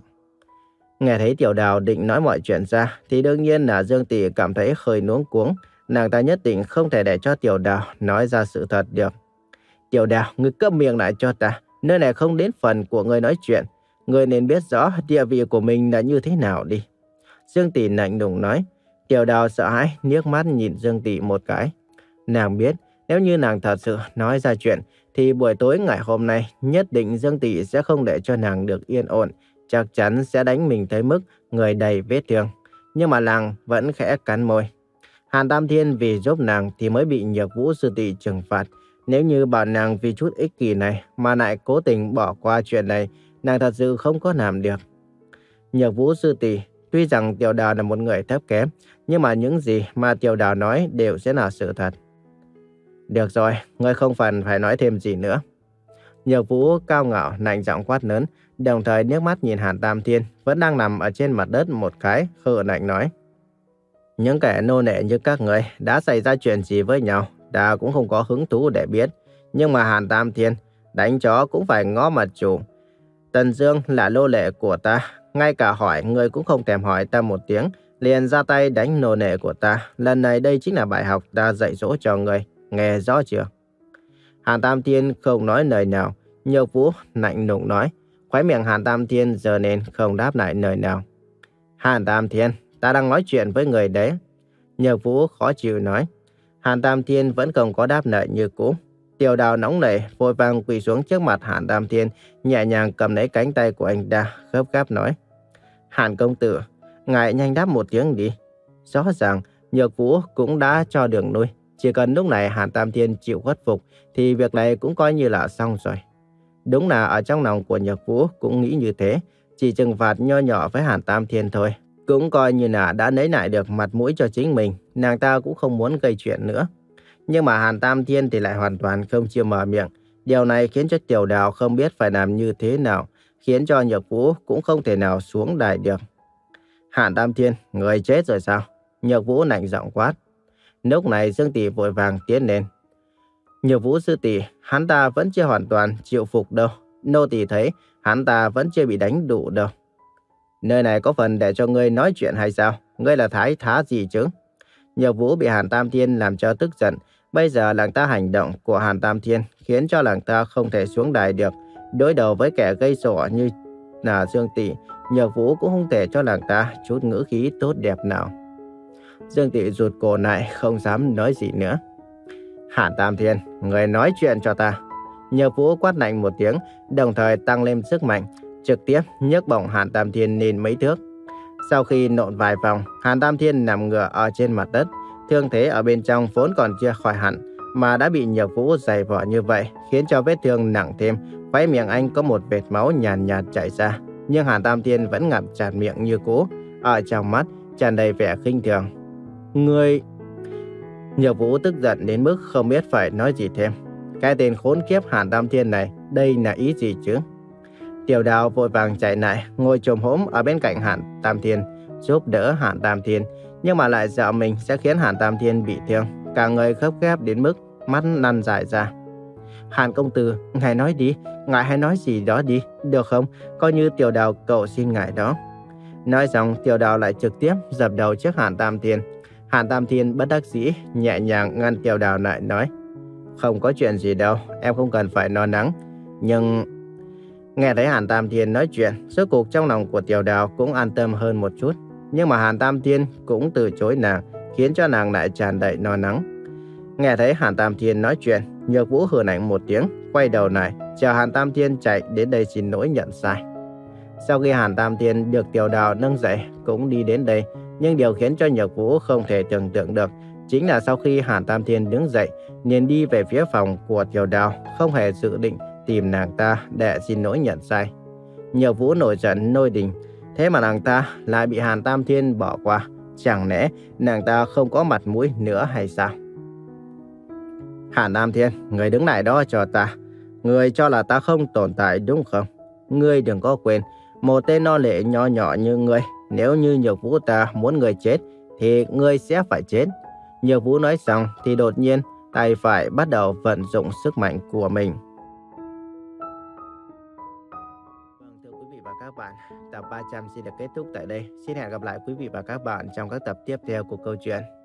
Nghe thấy Tiểu Đào định nói mọi chuyện ra, thì đương nhiên là Dương Tỷ cảm thấy hơi luống cuống. Nàng ta nhất định không thể để cho Tiểu Đào nói ra sự thật được. Tiểu Đào, ngươi câm miệng lại cho ta. Nơi này không đến phần của ngươi nói chuyện. Ngươi nên biết rõ địa vị của mình là như thế nào đi. Dương Tỷ lạnh lùng nói. Tiểu Đào sợ hãi, liếc mắt nhìn Dương Tỷ một cái. Nàng biết, nếu như nàng thật sự nói ra chuyện, thì buổi tối ngày hôm nay nhất định Dương Tỷ sẽ không để cho nàng được yên ổn. Chắc chắn sẽ đánh mình tới mức người đầy vết thương. Nhưng mà nàng vẫn khẽ cắn môi. Hàn Tam Thiên vì giúp nàng thì mới bị Nhược Vũ sư tỷ trừng phạt. Nếu như bảo nàng vì chút ích kỷ này mà lại cố tình bỏ qua chuyện này, nàng thật sự không có làm được. Nhược Vũ sư tỷ, tuy rằng Tiểu Đào là một người thấp kém, nhưng mà những gì mà Tiểu Đào nói đều sẽ là sự thật. Được rồi, ngươi không cần phải nói thêm gì nữa. Nhược Vũ cao ngạo lạnh giọng quát lớn, đồng thời liếc mắt nhìn Hàn Tam Thiên vẫn đang nằm ở trên mặt đất một cái, hừ lạnh nói: Những kẻ nô lệ như các người đã xảy ra chuyện gì với nhau, ta cũng không có hứng thú để biết. Nhưng mà Hàn Tam Thiên, đánh chó cũng phải ngó mặt chủ. Tần Dương là nô lệ của ta, ngay cả hỏi người cũng không thèm hỏi ta một tiếng, liền ra tay đánh nô lệ của ta. Lần này đây chính là bài học ta dạy dỗ cho người, nghe rõ chưa? Hàn Tam Thiên không nói lời nào. Nhược Vũ lạnh lùng nói. Khóe miệng Hàn Tam Thiên giơ lên không đáp lại lời nào. Hàn Tam Thiên, ta đang nói chuyện với người đấy. Nhược Vũ khó chịu nói. Hàn Tam Thiên vẫn không có đáp lại như cũ. Tiểu Đào nóng nảy vội vàng quỳ xuống trước mặt Hàn Tam Thiên, nhẹ nhàng cầm lấy cánh tay của anh ta, gấp gáp nói. Hàn công tử, ngài nhanh đáp một tiếng đi. Rõ ràng, Nhược Vũ cũng đã cho đường lui. Chỉ cần lúc này Hàn Tam Thiên chịu khuất phục, thì việc này cũng coi như là xong rồi. Đúng là ở trong lòng của Nhược Vũ cũng nghĩ như thế. Chỉ trừng phạt nho nhỏ với Hàn Tam Thiên thôi, cũng coi như là đã lấy lại được mặt mũi cho chính mình. Nàng ta cũng không muốn gây chuyện nữa. Nhưng mà Hàn Tam Thiên thì lại hoàn toàn không chịu mở miệng. Điều này khiến cho Tiểu Đào không biết phải làm như thế nào, khiến cho Nhược Vũ cũng không thể nào xuống đài được. Hàn Tam Thiên, người chết rồi sao? Nhược Vũ lạnh giọng quát. Lúc này Dương Tỷ vội vàng tiến lên. Nhược Vũ sư tỷ, hắn ta vẫn chưa hoàn toàn chịu phục đâu. Nô tỷ thấy hắn ta vẫn chưa bị đánh đủ đâu. Nơi này có phần để cho ngươi nói chuyện hay sao? Ngươi là thái thá gì chứ? Nhược Vũ bị Hàn Tam Thiên làm cho tức giận. Bây giờ nàng ta hành động của Hàn Tam Thiên khiến cho nàng ta không thể xuống đài được. Đối đầu với kẻ gây rủa như là Dương Tỷ, Nhược Vũ cũng không thể cho nàng ta chút ngữ khí tốt đẹp nào. Dương Tỷ rụt cổ lại không dám nói gì nữa. Hàn Tam Thiên, người nói chuyện cho ta. Nhược Vũ quát lạnh một tiếng, đồng thời tăng lên sức mạnh, trực tiếp nhấc bổng Hàn Tam Thiên lên mấy thước. Sau khi nộn vài vòng, Hàn Tam Thiên nằm ngửa ở trên mặt đất. Thương thế ở bên trong vốn còn chưa khỏi hẳn, mà đã bị Nhược Vũ giày vò như vậy, khiến cho vết thương nặng thêm. Khóe miệng anh có một vệt máu nhàn nhạt, nhạt chảy ra, nhưng Hàn Tam Thiên vẫn ngậm chặt miệng như cũ, ở trong mắt tràn đầy vẻ khinh thường. Ngươi... Nhược Vũ tức giận đến mức không biết phải nói gì thêm. Cái tên khốn kiếp Hàn Tam Thiên này, đây là ý gì chứ? Tiểu Đào vội vàng chạy lại, ngồi chồm hổm ở bên cạnh Hàn Tam Thiên, giúp đỡ Hàn Tam Thiên, nhưng mà lại sợ mình sẽ khiến Hàn Tam Thiên bị thương, cả người gấp gáp đến mức mắt lăn dài ra. Hàn công tử, ngài nói đi, ngài hãy nói gì đó đi, được không? Coi như Tiểu Đào cầu xin ngài đó. Nói xong, Tiểu Đào lại trực tiếp dập đầu trước Hàn Tam Thiên. Hàn Tam Thiên bất đắc dĩ nhẹ nhàng ngăn Tiểu Đào lại nói. Không có chuyện gì đâu, em không cần phải lo lắng. Nhưng... Nghe thấy Hàn Tam Thiên nói chuyện, rốt cuộc trong lòng của Tiểu Đào cũng an tâm hơn một chút. Nhưng mà Hàn Tam Thiên cũng từ chối nàng, khiến cho nàng lại tràn đầy lo lắng. Nghe thấy Hàn Tam Thiên nói chuyện, Nhược Vũ hừ lạnh một tiếng, quay đầu lại, chờ Hàn Tam Thiên chạy đến đây xin lỗi nhận sai. Sau khi Hàn Tam Thiên được Tiểu Đào nâng dậy, cũng đi đến đây, nhưng điều khiến cho Nhược Vũ không thể tưởng tượng được chính là sau khi Hàn Tam Thiên đứng dậy, liền đi về phía phòng của Tiểu Đào, không hề dự định tìm nàng ta để xin lỗi nhận sai. Nhược Vũ nổi giận nôi đình, thế mà nàng ta lại bị Hàn Tam Thiên bỏ qua, chẳng lẽ nàng ta không có mặt mũi nữa hay sao? Hàn Tam Thiên, người đứng lại đó cho ta. Người cho là ta không tồn tại đúng không? Ngươi đừng có quên, một tên nô lệ nho nhỏ như ngươi, nếu như Nhược Vũ ta muốn người chết, thì ngươi sẽ phải chết. Nhược Vũ nói xong thì đột nhiên tay phải bắt đầu vận dụng sức mạnh của mình. Vâng, thưa quý vị và các bạn, tập ba trăm xin được kết thúc tại đây. Xin hẹn gặp lại quý vị và các bạn trong các tập tiếp theo của câu chuyện.